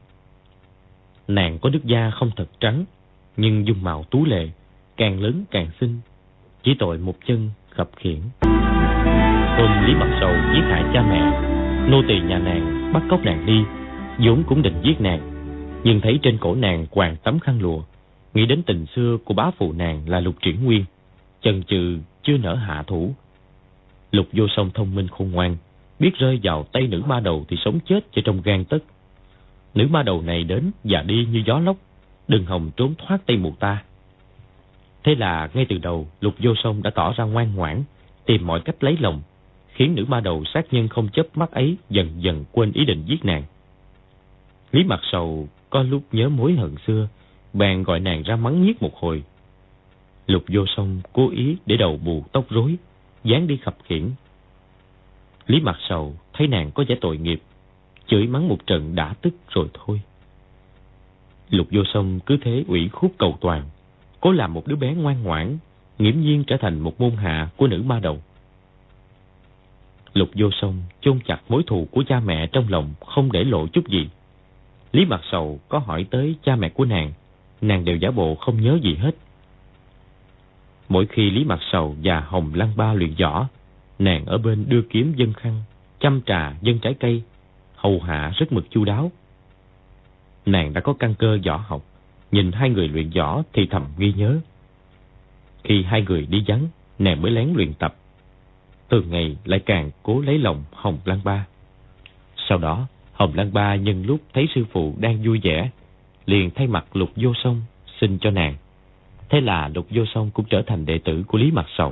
Speaker 2: Nàng có nước da không thật trắng, nhưng dung mạo tú lệ, càng lớn càng xinh. Chỉ tội một chân khập khiễng. Hôm Lý Mặt Sầu giết hại cha mẹ, nô tỳ nhà nàng bắt cóc nàng đi, vốn cũng định giết nàng, nhưng thấy trên cổ nàng quàng tấm khăn lụa, nghĩ đến tình xưa của bá phụ nàng là Lục Triển Nguyên, chần chừ chưa nỡ hạ thủ. Lục Vô Song thông minh khôn ngoan, biết rơi vào tay nữ ma đầu thì sống chết cho trong gang tấc. Nữ ma đầu này đến và đi như gió lốc, đừng hòng trốn thoát tay mụ ta. Thế là ngay từ đầu, Lục Vô Song đã tỏ ra ngoan ngoãn, tìm mọi cách lấy lòng, khiến nữ ma đầu sát nhân không chớp mắt ấy dần dần quên ý định giết nàng. Lý Mặt Sầu có lúc nhớ mối hận xưa, bèn gọi nàng ra mắng nhiếc một hồi. Lục Vô Song cố ý để đầu bù tóc rối, dáng đi khập khiễng. Lý Mặt Sầu thấy nàng có vẻ tội nghiệp, chửi mắng một trận đã tức rồi thôi. Lục Vô Song cứ thế ủy khuất cầu toàn, cố làm một đứa bé ngoan ngoãn, nghiễm nhiên trở thành một môn hạ của nữ ma đầu. Lục Vô Song chôn chặt mối thù của cha mẹ trong lòng, không để lộ chút gì. Lý Mặt Sầu có hỏi tới cha mẹ của nàng, nàng đều giả bộ không nhớ gì hết. Mỗi khi Lý Mặt Sầu và Hồng Lăng Ba luyện võ, nàng ở bên đưa kiếm dâng khăn, chăm trà dâng trái cây, hầu hạ rất mực chu đáo. Nàng đã có căn cơ võ học, nhìn hai người luyện võ thì thầm ghi nhớ. Khi hai người đi vắng, nàng mới lén luyện tập. Từ ngày lại càng cố lấy lòng Hồng Lăng Ba. Sau đó, Hồng Lăng Ba nhân lúc thấy sư phụ đang vui vẻ, liền thay mặt Lục Vô Song xin cho nàng. Thế là Lục Vô Song cũng trở thành đệ tử của Lý Mặt Sầu.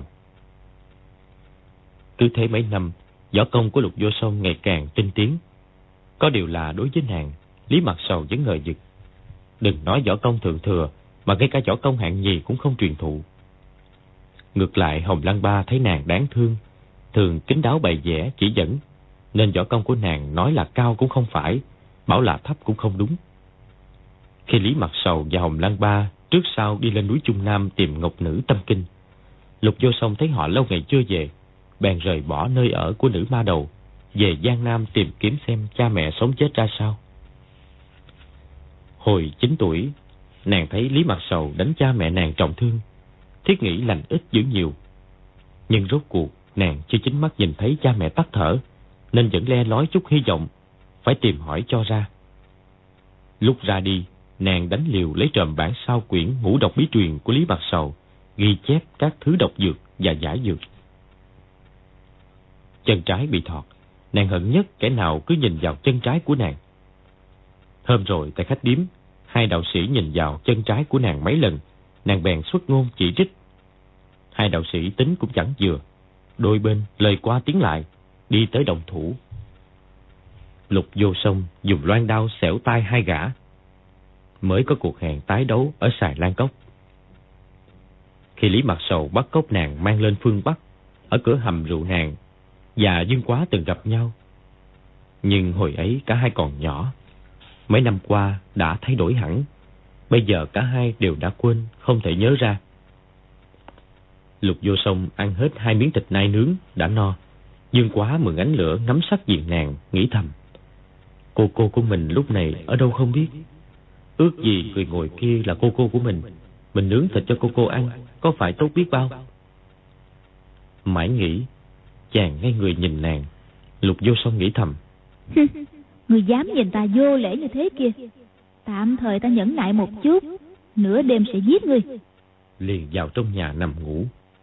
Speaker 2: Cứ thế mấy năm, võ công của Lục Vô Song ngày càng tinh tiến. Có điều là đối với nàng, Lý Mặt Sầu vẫn ngờ vực. Đừng nói võ công thượng thừa, mà ngay cả võ công hạng nhì cũng không truyền thụ. Ngược lại, Hồng Lăng Ba thấy nàng đáng thương, thường kín đáo bày vẽ chỉ dẫn, nên võ công của nàng nói là cao cũng không phải, bảo là thấp cũng không đúng. Khi Lý Mặt Sầu và Hồng Lăng Ba trước sau đi lên núi Trung Nam tìm Ngọc Nữ Tâm Kinh, Lục Vô Song thấy họ lâu ngày chưa về, bèn rời bỏ nơi ở của nữ ma đầu, về Giang Nam tìm kiếm xem cha mẹ sống chết ra sao. Hồi chín tuổi, nàng thấy Lý Mặt Sầu đánh cha mẹ nàng trọng thương, thiết nghĩ lành ít dữ nhiều. Nhưng rốt cuộc nàng chưa chính mắt nhìn thấy cha mẹ tắt thở, nên vẫn le lói chút hy vọng, phải tìm hỏi cho ra. Lúc ra đi, nàng đánh liều lấy trộm bản sao quyển Ngũ Độc Bí Truyền của Lý Mặt Sầu, ghi chép các thứ độc dược và giải dược. Chân trái bị thọt, nàng hận nhất kẻ nào cứ nhìn vào chân trái của nàng. Hôm rồi tại khách điếm, hai đạo sĩ nhìn vào chân trái của nàng mấy lần, nàng bèn xuất ngôn chỉ trích. Hai đạo sĩ tính cũng chẳng vừa, đôi bên lời qua tiếng lại, đi tới đồng thủ. Lục Vô Song dùng loan đao xẻo tay hai gã. Mới có cuộc hẹn tái đấu ở Sài Lan Cốc. Khi Lý Mặt Sầu bắt cóc nàng mang lên phương Bắc, ở cửa hầm rượu nàng và Dương Quá từng gặp nhau. Nhưng hồi ấy cả hai còn nhỏ, mấy năm qua đã thay đổi hẳn. Bây giờ cả hai đều đã quên, không thể nhớ ra. Lục Vô Song ăn hết hai miếng thịt nai nướng đã no. Dương Quá mượn ánh lửa ngắm sắc diện nàng, nghĩ thầm: cô cô của mình lúc này ở đâu không biết. Ước gì người ngồi kia là cô cô của mình, mình nướng thịt cho cô cô ăn, có phải tốt biết bao. Mãi nghĩ, chàng ngay người nhìn nàng. Lục Vô Song nghĩ thầm:
Speaker 3: người dám nhìn ta vô lễ như thế kia, tạm thời ta nhẫn nại một chút, nửa đêm sẽ giết ngươi.
Speaker 2: Liền vào trong nhà nằm ngủ.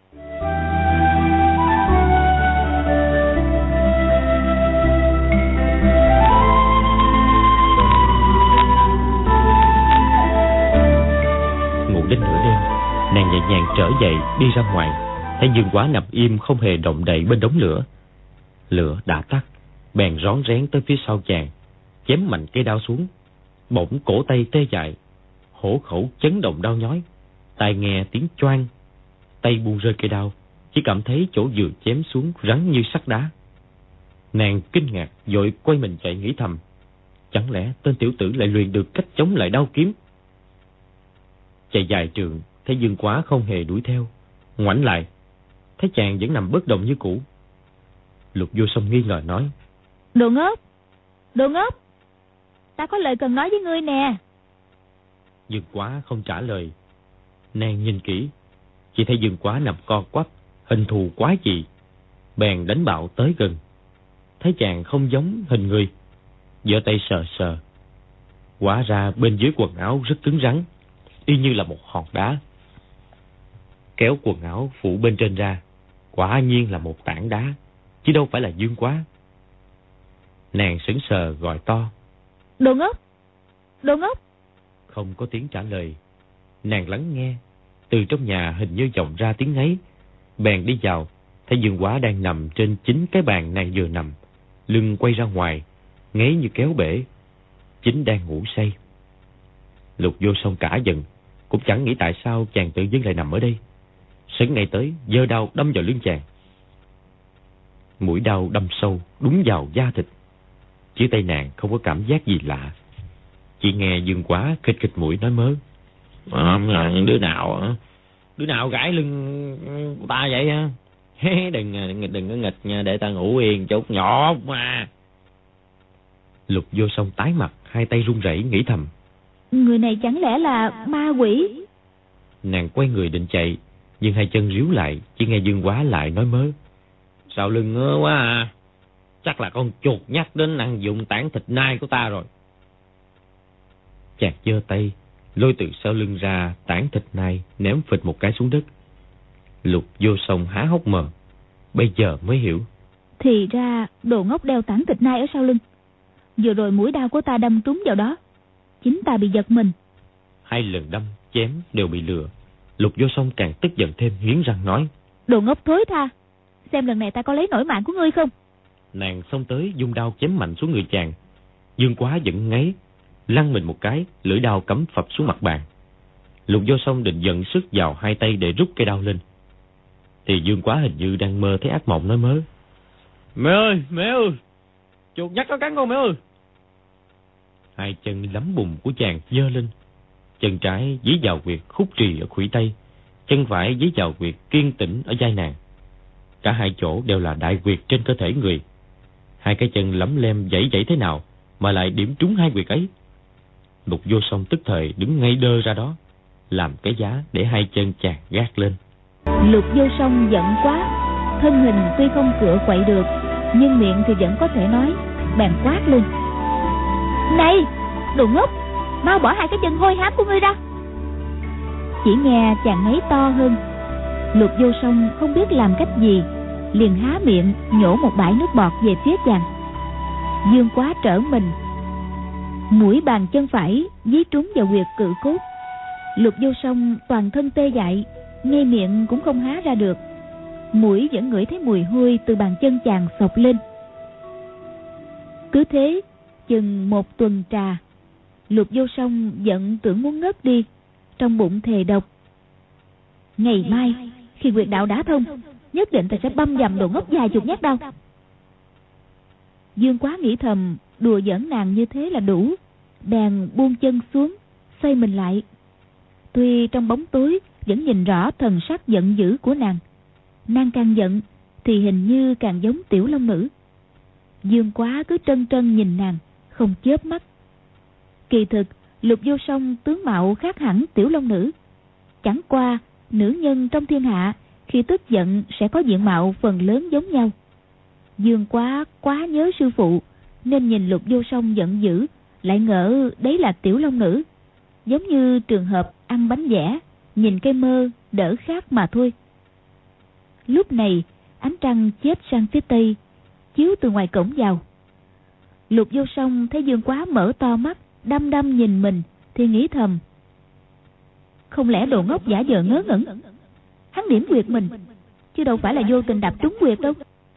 Speaker 2: Ngủ đến nửa đêm, nàng nhẹ nhàng trở dậy đi ra ngoài, thấy Dương Quá nằm im không hề động đậy bên đống lửa. Lửa đã tắt, bèn rón rén tới phía sau chàng, chém mạnh cây đao xuống. Bỗng cổ tay tê dại, hổ khẩu chấn động đau nhói, tai nghe tiếng choang, tay buông rơi cây đao, chỉ cảm thấy chỗ vừa chém xuống rắn như sắt đá. Nàng kinh ngạc vội quay mình chạy, nghĩ thầm: chẳng lẽ tên tiểu tử lại luyện được cách chống lại đao kiếm? Chạy dài trường, thấy Dương Quá không hề đuổi theo, ngoảnh lại thấy chàng vẫn nằm bất động như cũ. Lục Vô Song nghi ngờ nói:
Speaker 3: Đồ ngốc, đồ ngốc, ta có lời cần nói với ngươi nè.
Speaker 2: Dương Quá không trả lời. Nàng nhìn kỹ, chỉ thấy Dương Quá nằm co quắp, hình thù quái dị, bèn đánh bạo tới gần. Thấy chàng không giống hình người, giơ tay sờ sờ, hóa ra bên dưới quần áo rất cứng rắn, y như là một hòn đá. Kéo quần áo phủ bên trên ra, quả nhiên là một tảng đá. chứ đâu phải là Dương Quá. Nàng sững sờ gọi to:
Speaker 3: Đồ ngốc! Đồ ngốc!
Speaker 2: Không có tiếng trả lời. Nàng lắng nghe, từ trong nhà hình như vọng ra tiếng ngáy. Bèn đi vào, thấy Dương Quá đang nằm trên chính cái bàn nàng vừa nằm, lưng quay ra ngoài, ngáy như kéo bể, chính đang ngủ say. Lục Vô Song cả giận, cũng chẳng nghĩ tại sao chàng tự dưng lại nằm ở đây. Sấn ngay tới, giơ đao đâm vào lưng chàng. Mũi đao đâm sâu đúng vào da thịt, chứ tay nàng không có cảm giác gì lạ. Chỉ nghe Dương Quá khịch khịch mũi nói mớ:
Speaker 4: À, đứa nào đứa nào gãi lưng của ta vậy á? đừng đừng đừng có nghịch nha, để ta ngủ yên chút nhỏ mà.
Speaker 2: Lục Vô Song tái mặt, hai tay run rẩy nghĩ thầm:
Speaker 3: Người này chẳng lẽ là ma quỷ?
Speaker 2: Nàng quay người định chạy, nhưng hai chân ríu lại. Chỉ nghe Dương Quá lại nói mớ:
Speaker 4: Sao lưng ngứa quá à? Chắc là con chuột nhắt đến ăn dụng tảng thịt nai của ta rồi.
Speaker 2: Chàng giơ tay lôi từ sau lưng ra tảng thịt nai, ném phịch một cái xuống đất. Lục Vô Song há hốc mồm, bây giờ mới hiểu.
Speaker 3: Thì ra đồ ngốc đeo tảng thịt nai ở sau lưng. Vừa rồi mũi đao của ta đâm trúng vào đó, chính ta bị giật mình.
Speaker 2: Hai lần đâm chém đều bị lừa. Lục Vô Song càng tức giận thêm, nghiến răng nói:
Speaker 3: Đồ ngốc thối tha, xem lần này ta có lấy nổi mạng của ngươi không?
Speaker 2: Nàng xông tới dung đao chém mạnh xuống người chàng. Dương Quá vẫn ngáy, lăn mình một cái, lưỡi đao cắm phập xuống mặt bàn. Lục Vô Song định dần sức vào hai tay để rút cây đao lên, thì Dương Quá hình như đang mơ thấy ác mộng, nói mớ:
Speaker 4: Mẹ ơi, mẹ ơi, chuột nhắt có cắn con mẹ ơi.
Speaker 2: Hai chân lấm bùn của chàng giơ lên, chân trái dí vào huyệt khúc trì ở khuỷu tay, chân phải dí vào huyệt kiên tĩnh ở vai nàng. Cả hai chỗ đều là đại huyệt trên cơ thể người. Hai cái chân lấm lem giãy giãy thế nào mà lại điểm trúng hai huyệt ấy? Lục Vô Song tức thời đứng ngay đơ ra đó, làm cái giá để hai chân chàng gác lên.
Speaker 3: Lục Vô Song giận quá, thân hình tuy không cựa quậy được, nhưng miệng thì vẫn có thể nói, bèn quát lên: Này, đồ ngốc, mau bỏ hai cái chân hôi hám của ngươi ra. Chỉ nghe chàng ngáy to hơn. Lục Vô Song không biết làm cách gì, liền há miệng nhổ một bãi nước bọt về phía chàng. Dương Quá trở mình, mũi bàn chân phải dí trúng vào huyệt cự cốt. Lục Vô Song toàn thân tê dại, ngay miệng cũng không há ra được. Mũi vẫn ngửi thấy mùi hôi từ bàn chân chàng xộc lên. Cứ thế chừng một tuần trà, Lục Vô Song giận tưởng muốn ngất đi, trong bụng thề độc: Ngày mai khi huyệt đạo đã thông, nhất định ta sẽ băm dầm đồ ngốc vài chục nhát đau. Dương Quá nghĩ thầm đùa giỡn nàng như thế là đủ, bèn buông chân xuống, xoay mình lại. Tuy trong bóng tối vẫn nhìn rõ thần sắc giận dữ của nàng, nàng càng giận thì hình như càng giống Tiểu Long Nữ. Dương Quá cứ trân trân nhìn nàng, không chớp mắt. Kỳ thực Lục Vô Song tướng mạo khác hẳn Tiểu Long Nữ, chẳng qua nữ nhân trong thiên hạ khi tức giận sẽ có diện mạo phần lớn giống nhau. Dương Quá quá nhớ sư phụ, nên nhìn Lục Vô Song giận dữ lại ngỡ đấy là Tiểu Long Nữ, giống như trường hợp ăn bánh vẽ, nhìn cây mơ đỡ khát mà thôi. Lúc này ánh trăng chớp sang phía tây, chiếu từ ngoài cổng vào. Lục Vô Song thấy Dương Quá mở to mắt đăm đăm nhìn mình thì nghĩ thầm: Không lẽ đồ ngốc giả vờ ngớ ngẩn, hắn điểm huyệt mình, chứ đâu phải là vô tình đạp trúng huyệt đâu.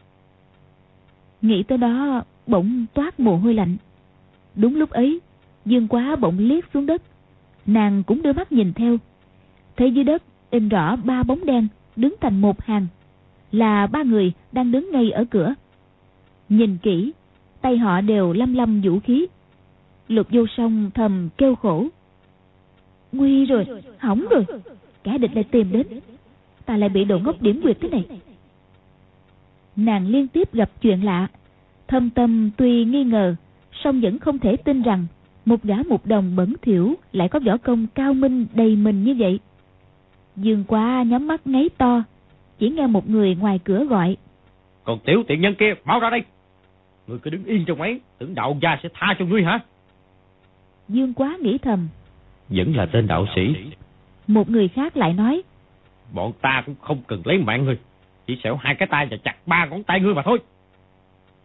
Speaker 3: Nghĩ tới đó bỗng toát mồ hôi lạnh. Đúng lúc ấy Dương Quá bỗng liếc xuống đất, nàng cũng đưa mắt nhìn theo, thấy dưới đất in rõ ba bóng đen đứng thành một hàng, là ba người đang đứng ngay ở cửa. Nhìn kỹ, tay họ đều lăm lăm vũ khí. Lục Vô Song thầm kêu khổ: Nguy rồi, hỏng rồi, kẻ địch lại tìm đến, ta lại bị đồ ngốc điểm huyệt thế này. Nàng liên tiếp gặp chuyện lạ, thâm tâm tuy nghi ngờ, song vẫn không thể tin rằng một gã mục đồng bẩn thỉu lại có võ công cao minh đầy mình như vậy. Dương Quá nhắm mắt ngáy to, chỉ nghe một người ngoài cửa gọi:
Speaker 4: Còn tiểu tiện nhân kia, mau ra đây! Ngươi cứ đứng yên trong ấy, tưởng đạo gia sẽ tha cho ngươi hả?
Speaker 3: Dương Quá nghĩ thầm:
Speaker 2: Vẫn là tên đạo sĩ.
Speaker 3: Một người khác lại nói:
Speaker 4: Bọn ta cũng không cần lấy mạng ngươi, chỉ xẻo hai cái tay và chặt ba ngón tay ngươi mà thôi.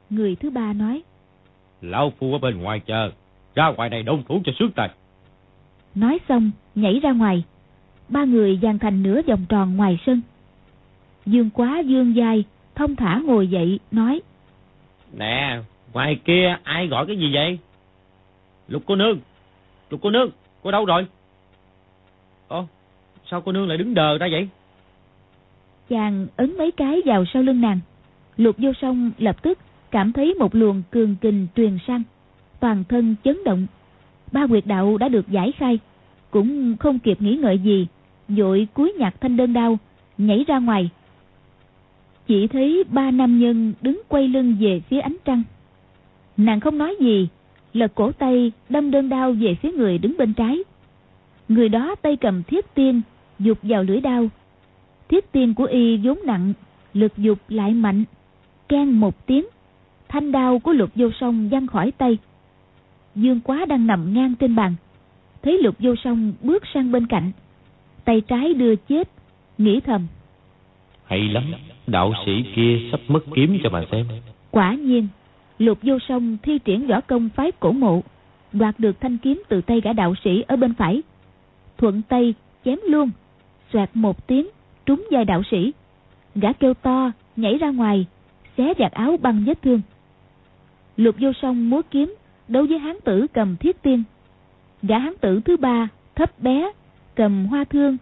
Speaker 3: Người thứ ba nói:
Speaker 2: Lão phu ở bên ngoài chờ, ra ngoài này đông thủ cho sướng tay.
Speaker 3: Nói xong nhảy ra ngoài. Ba người dàn thành nửa vòng tròn ngoài sân. Dương Quá dương vai thông thả ngồi dậy nói:
Speaker 4: Nè, ngoài kia ai gọi cái gì vậy? Lục cô nương, Lục cô nương, cô đâu rồi? Ồ, sao cô nương lại đứng đờ ra vậy?
Speaker 3: Chàng ấn mấy cái vào sau lưng nàng. Lục Vô Song lập tức cảm thấy một luồng cường kình truyền sang, toàn thân chấn động. Ba huyệt đạo đã được giải khai, cũng không kịp nghĩ ngợi gì, vội cúi nhặt thanh đơn đao, nhảy ra ngoài. Chỉ thấy ba nam nhân đứng quay lưng về phía ánh trăng. Nàng không nói gì, lật cổ tay đâm đơn đao về phía người đứng bên trái. Người đó tay cầm thiết tiên, giục vào lưỡi đao. Thiết tiên của y vốn nặng, lực giục lại mạnh. Keng một tiếng, thanh đao của Lục Vô Song văng khỏi tay. Dương Quá đang nằm ngang trên bàn, thấy Lục Vô Song bước sang bên cạnh, tay trái đưa chết, nghĩ thầm:
Speaker 2: Hay lắm, đạo sĩ kia sắp mất kiếm cho mà xem.
Speaker 3: Quả nhiên, Lục Vô Song thi triển võ công phái Cổ Mộ, đoạt được thanh kiếm từ tay gã đạo sĩ ở bên phải, thuận tay chém luôn, xoẹt một tiếng trúng vai đạo sĩ. Gã kêu to nhảy ra ngoài, xé vạt áo băng vết thương. Lục Vô Song múa kiếm đấu với hán tử cầm thiết tiên. Gã hán tử thứ ba thấp bé, cầm hoa thương,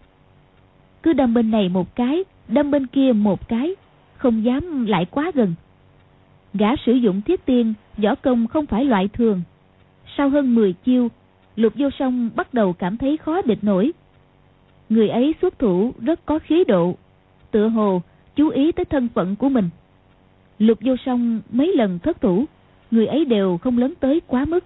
Speaker 3: cứ đâm bên này một cái, đâm bên kia một cái, không dám lại quá gần. Gã sử dụng thiết tiên, võ công không phải loại thường. Sau hơn mười chiêu, Lục Vô Song bắt đầu cảm thấy khó địch nổi. Người ấy xuất thủ rất có khí độ, tựa hồ chú ý tới thân phận của mình. Lục Vô Song mấy lần thất thủ, người ấy đều không lớn tới quá mức.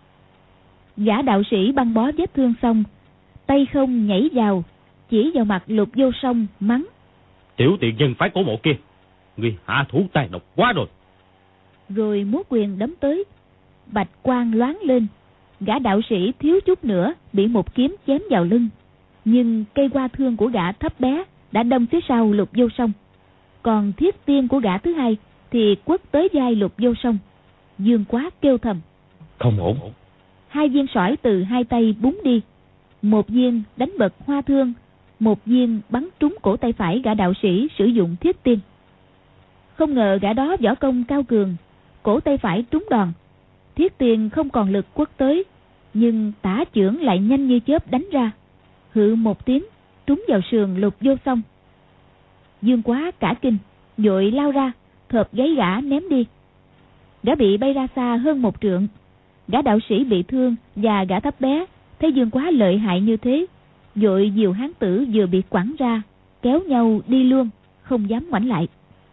Speaker 3: Gã đạo sĩ băng bó vết thương xong, tay không nhảy vào, chỉ vào mặt Lục Vô Song mắng:
Speaker 2: Tiểu tiện nhân phái Cổ Mộ kia, người hạ thủ tài độc quá rồi.
Speaker 3: Rồi múa quyền đấm tới. Bạch quang loáng lên, gã đạo sĩ thiếu chút nữa bị một kiếm chém vào lưng, nhưng cây hoa thương của gã thấp bé đã đâm phía sau Lục Vô Song, còn thiết tiên của gã thứ hai thì quất tới vai Lục Vô Song. Dương Quá kêu thầm:
Speaker 2: Không ổn.
Speaker 3: Hai viên sỏi từ hai tay búng đi, một viên đánh bật hoa thương, một viên bắn trúng cổ tay phải gã đạo sĩ sử dụng thiết tiên. Không ngờ gã đó võ công cao cường, cổ tay phải trúng đòn, thiết tiên không còn lực quất tới, nhưng tả chưởng lại nhanh như chớp đánh ra, hự một tiếng trúng vào sườn Lục Vô Song. Dương Quá cả kinh, vội lao ra thợp gáy gã ném đi. Gã bị bay ra xa hơn một trượng. Gã đạo sĩ bị thương và gã thấp bé thấy Dương Quá lợi hại như thế, vội dìu hán tử vừa bị quẳng ra, kéo nhau đi luôn, không dám ngoảnh lại.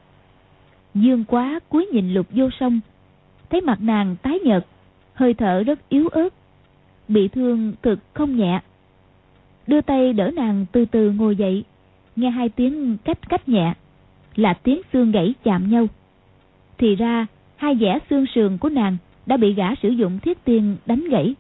Speaker 3: Dương Quá cúi nhìn Lục Vô Song, thấy mặt nàng tái nhợt, hơi thở rất yếu ớt, bị thương cực không nhẹ. Đưa tay đỡ nàng từ từ ngồi dậy, nghe hai tiếng cách cách nhẹ, là tiếng xương gãy chạm nhau. Thì ra hai vẽ xương sườn của nàng đã bị gã sử dụng thiết tiên đánh gãy.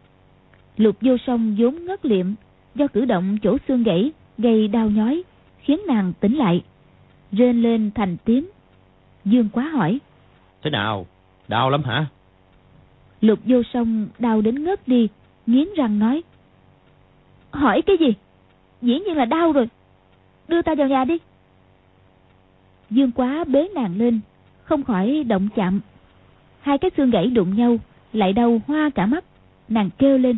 Speaker 3: Lục Vô Song vốn ngất liệm, do cử động chỗ xương gãy gây đau nhói, khiến nàng tỉnh lại, rên lên thành tiếng. Dương Quá hỏi:
Speaker 2: Thế nào, đau lắm hả?
Speaker 3: Lục Vô Song đau đến ngất đi, nghiến răng nói: Hỏi cái gì? Dĩ nhiên là đau rồi, đưa ta vào nhà đi. Dương Quá bế nàng lên, không khỏi động chạm. Hai cái xương gãy đụng nhau, lại đau hoa cả mắt. Nàng kêu lên: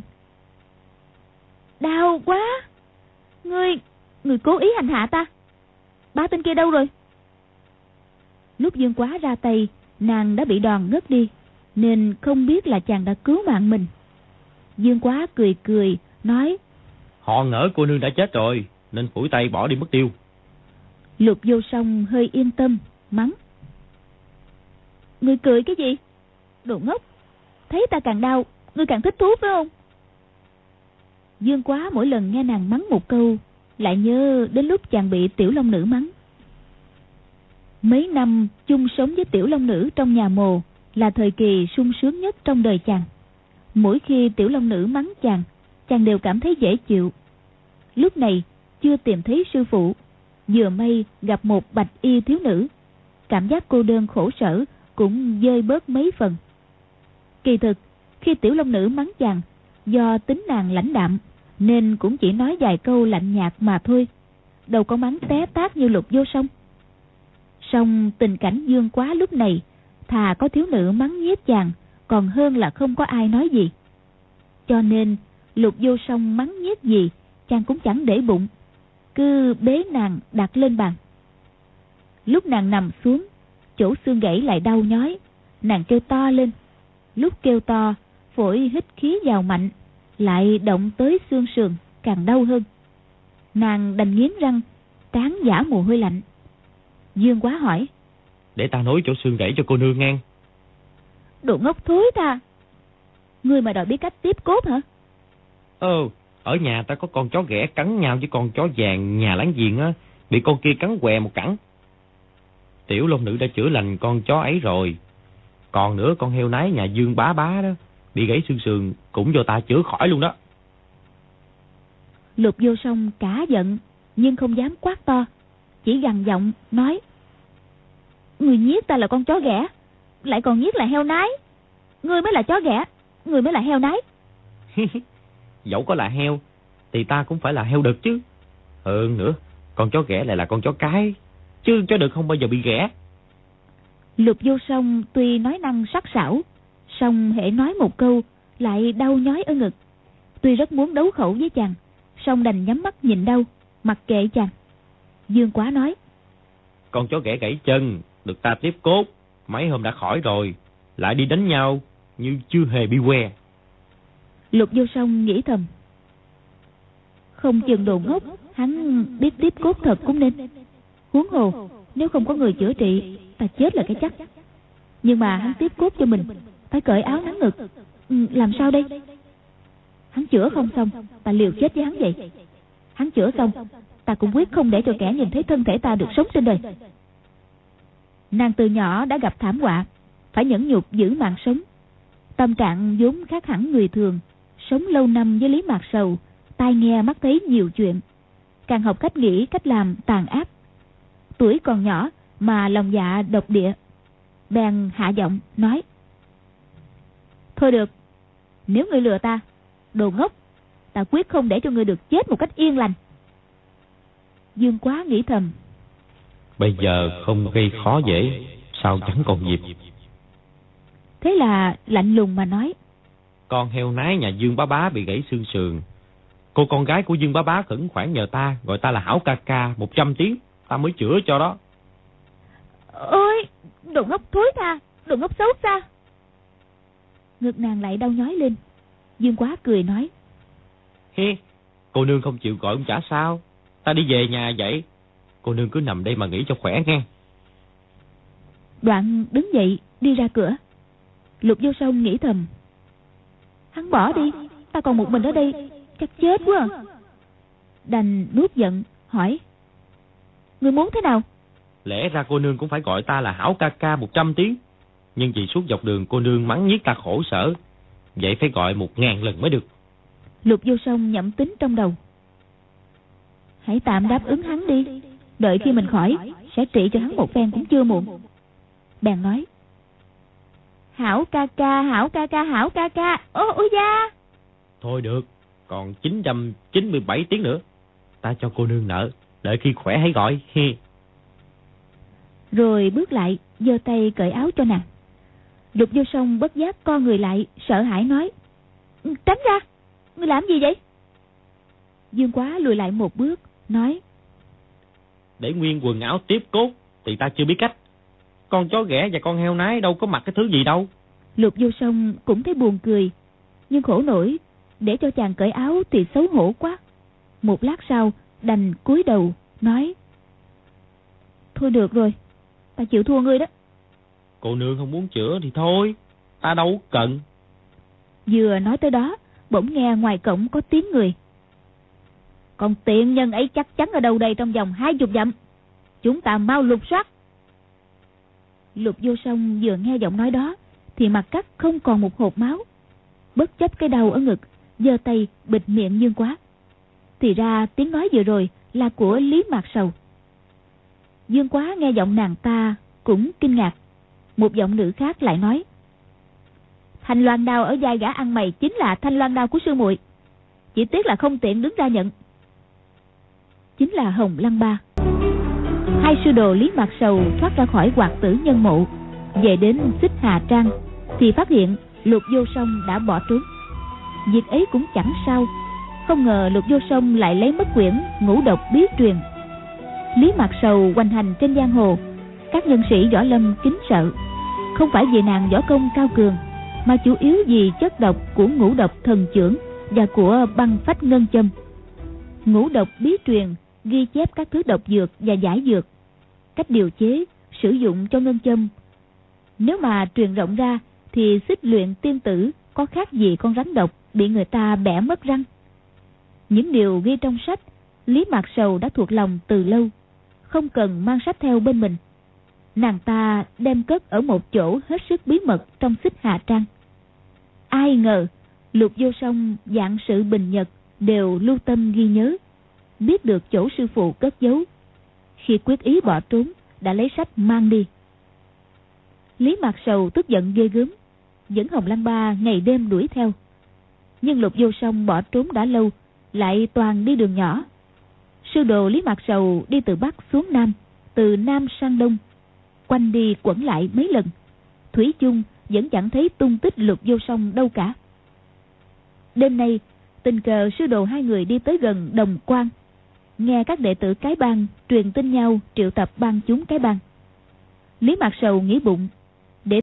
Speaker 3: Đau quá! Ngươi, ngươi cố ý hành hạ ta. Ba tên kia đâu rồi? Lúc Dương Quá ra tay, nàng đã bị đòn ngất đi, nên không biết là chàng đã cứu mạng mình. Dương Quá cười cười, nói:
Speaker 2: Họ ngỡ cô nương đã chết rồi, nên phủi tay bỏ đi mất tiêu.
Speaker 3: Lục Vô Song hơi yên tâm, mắng: Ngươi cười cái gì? Đồ ngốc! Thấy ta càng đau, ngươi càng thích thú phải không? Dương Quá mỗi lần nghe nàng mắng một câu, lại nhớ đến lúc chàng bị Tiểu Long Nữ mắng. Mấy năm chung sống với Tiểu Long Nữ trong nhà mồ là thời kỳ sung sướng nhất trong đời chàng. Mỗi khi Tiểu Long Nữ mắng chàng, chàng đều cảm thấy dễ chịu. Lúc này chưa tìm thấy sư phụ, vừa may gặp một bạch y thiếu nữ, cảm giác cô đơn khổ sở cũng dơi bớt mấy phần. Kỳ thực, khi Tiểu Long Nữ mắng chàng, do tính nàng lãnh đạm, nên cũng chỉ nói vài câu lạnh nhạt mà thôi, đâu có mắng té tát như Lục Vô Song. Song tình cảnh Dương Quá lúc này, thà có thiếu nữ mắng nhiếc chàng, còn hơn là không có ai nói gì. Cho nên Lục Vô Song mắng nhiếc gì, chàng cũng chẳng để bụng, cứ bế nàng đặt lên bàn. Lúc nàng nằm xuống, chỗ xương gãy lại đau nhói, nàng kêu to lên. Lúc kêu to, phổi hít khí vào mạnh, lại động tới xương sườn, càng đau hơn. Nàng đành nghiến răng, trán giả mồ hôi lạnh. Dương Quá hỏi:
Speaker 2: Để ta nối chỗ xương gãy cho cô nương ngang.
Speaker 3: Đồ ngốc thối ta, ngươi mà đòi biết cách tiếp cốt hả?
Speaker 2: Ờ, ở nhà ta có con chó ghẻ cắn nhau với con chó vàng nhà láng giềng á, bị con kia cắn què một cẳng. Tiểu Long Nữ đã chữa lành con chó ấy rồi. Còn nữa con heo nái nhà Dương Bá Bá đó, bị gãy xương sườn cũng do ta chữa khỏi luôn đó.
Speaker 3: Lục Vô Song cả giận, nhưng không dám quát to, chỉ gằn giọng nói: Người nhiếc ta là con chó ghẻ, lại còn nhiếc là heo nái. Ngươi mới là chó ghẻ, ngươi mới là heo nái.
Speaker 2: Dẫu có là heo thì ta cũng phải là heo đực chứ. Hơn nữa, con chó ghẻ lại là con chó cái, chứ chó đực không bao giờ bị ghẻ.
Speaker 3: Lục Vô Song tuy nói năng sắc sảo, song hễ nói một câu lại đau nhói ở ngực. Tuy rất muốn đấu khẩu với chàng, song đành nhắm mắt nhìn đau, mặc kệ chàng. Dương Quá nói:
Speaker 2: Con chó ghẻ gãy chân, được ta tiếp cốt, mấy hôm đã khỏi rồi, lại đi đánh nhau như chưa hề bị que.
Speaker 3: Lục Vô Song nghĩ thầm: Không chừng đồ ngốc, hắn biết tiếp cốt thật cũng nên. Huống hồ, nếu không có người chữa trị, ta chết là cái chắc. Nhưng mà hắn tiếp cốt cho mình, phải cởi áo nắng ngực, ừ, làm sao đây? Hắn chữa không xong, ta liều chết với hắn vậy. Hắn chữa xong, ta cũng quyết không để cho kẻ nhìn thấy thân thể ta được sống trên đời. Nàng từ nhỏ đã gặp thảm họa, phải nhẫn nhục giữ mạng sống. Tâm trạng vốn khác hẳn người thường, sống lâu năm với Lý Mạc Sầu, tai nghe mắt thấy nhiều chuyện, càng học cách nghĩ cách làm tàn ác. Tuổi còn nhỏ mà lòng dạ độc địa, bèn hạ giọng nói: Thôi được, nếu ngươi lừa ta, đồ ngốc, ta quyết không để cho ngươi được chết một cách yên lành. Dương Quá nghĩ thầm:
Speaker 2: Bây giờ không gây khó dễ, sao chẳng còn dịp.
Speaker 3: Thế là lạnh lùng mà nói:
Speaker 2: Con heo nái nhà Dương Bá Bá bị gãy xương sườn. Cô con gái của Dương Bá Bá khẩn khoản nhờ ta, gọi ta là Hảo ca ca một trăm tiếng, ta mới chữa cho đó.
Speaker 3: Ôi, đồ ngốc thối tha, đồ ngốc xấu xa. Ngực nàng lại đau nhói lên. Dương Quá cười nói:
Speaker 2: Hi, cô nương không chịu gọi ông chả sao, ta đi về nhà vậy. Cô nương cứ nằm đây mà nghỉ cho khỏe nghe.
Speaker 3: Đoạn đứng dậy đi ra cửa. Lục Vô Song nghĩ thầm: Hắn bỏ đi, ta còn một mình ở đây, chắc chết quá à. Đành nuốt giận hỏi: Ngươi muốn thế nào?
Speaker 2: Lẽ ra cô nương cũng phải gọi ta là Hảo ca ca một trăm tiếng, nhưng vì suốt dọc đường cô nương mắng nhiếc ta khổ sở, vậy phải gọi một ngàn lần mới được.
Speaker 3: Lục Vô Song nhẩm tính trong đầu: Hãy tạm đáp ứng hắn đi, đợi khi mình khỏi sẽ trị cho hắn một phen cũng chưa muộn. Bèn nói: Hảo ca ca, Hảo ca ca, Hảo ca ca, ô ôi da.
Speaker 2: Thôi được, còn chín trăm chín mươi bảy tiếng nữa, ta cho cô nương nợ, đợi khi khỏe hãy gọi.
Speaker 3: Rồi bước lại giơ tay cởi áo cho nàng. Lục Vô Song bất giác co người lại, sợ hãi nói: Tránh ra, ngươi làm gì vậy? Dương Quá lùi lại một bước nói:
Speaker 2: Để nguyên quần áo tiếp cốt thì ta chưa biết cách. Con chó ghẻ và con heo nái đâu có mặc cái thứ gì đâu.
Speaker 3: Lục Vô Song cũng thấy buồn cười, nhưng khổ nổi, để cho chàng cởi áo thì xấu hổ quá. Một lát sau đành cúi đầu nói: Thôi được rồi, ta chịu thua ngươi đó.
Speaker 2: Cô nương không muốn chữa thì thôi, ta đâu cần.
Speaker 3: Vừa nói tới đó, bỗng nghe ngoài cổng có tiếng người: Còn tiện nhân ấy chắc chắn ở đâu đây trong vòng hai chục dặm, chúng ta mau lục soát. Lục Vô Song vừa nghe giọng nói đó thì mặt cắt không còn một hột máu. Bất chấp cái đau ở ngực, giơ tay bịt miệng Dương Quá. Thì ra tiếng nói vừa rồi là của Lý Mạc Sầu. Dương Quá nghe giọng nàng ta cũng kinh ngạc, một giọng nữ khác lại nói: Thanh loan đao ở vai gã ăn mày chính là thanh loan đao của sư muội, chỉ tiếc là không tiện đứng ra nhận. Chính là Hồng Lăng Ba. Hai sư đồ Lý Mạc Sầu thoát ra khỏi Hoạt Tử Nhân Mộ, về đến Xích Hà Trang thì phát hiện Lục Vô Song đã bỏ trốn. Việc ấy cũng chẳng sao, không ngờ Lục Vô Song lại lấy mất quyển Ngũ Độc Bí Truyền. Lý Mạc Sầu hoành hành trên giang hồ, các nhân sĩ võ lâm kính sợ, không phải vì nàng võ công cao cường, mà chủ yếu vì chất độc của Ngũ Độc Thần Chưởng và của Băng Phách Ngân Châm. Ngũ Độc Bí Truyền ghi chép các thứ độc dược và giải dược, cách điều chế, sử dụng cho ngân châm. Nếu mà truyền rộng ra thì Xích Luyện Tiên Tử có khác gì con rắn độc bị người ta bẻ mất răng. Những điều ghi trong sách, Lý Mạc Sầu đã thuộc lòng từ lâu, không cần mang sách theo bên mình. Nàng ta đem cất ở một chỗ hết sức bí mật trong Xích Hà Trang. Ai ngờ Lục Vô Song vạn sự bình nhật đều lưu tâm ghi nhớ, biết được chỗ sư phụ cất giấu. Khi quyết ý bỏ trốn, đã lấy sách mang đi. Lý Mạc Sầu tức giận ghê gớm, dẫn Hồng Lăng Ba ngày đêm đuổi theo. Nhưng Lục Vô Song bỏ trốn đã lâu, lại toàn đi đường nhỏ. Sư đồ Lý Mạc Sầu đi từ Bắc xuống Nam, từ Nam sang Đông, quanh đi quẩn lại mấy lần, thủy chung vẫn chẳng thấy tung tích Lục Vô Song đâu cả. Đêm nay tình cờ sư đồ hai người đi tới gần Đồng Quan, nghe các đệ tử cái bang truyền tin nhau triệu tập bang chúng cái bang. Lý Mạc Sầu nghĩ bụng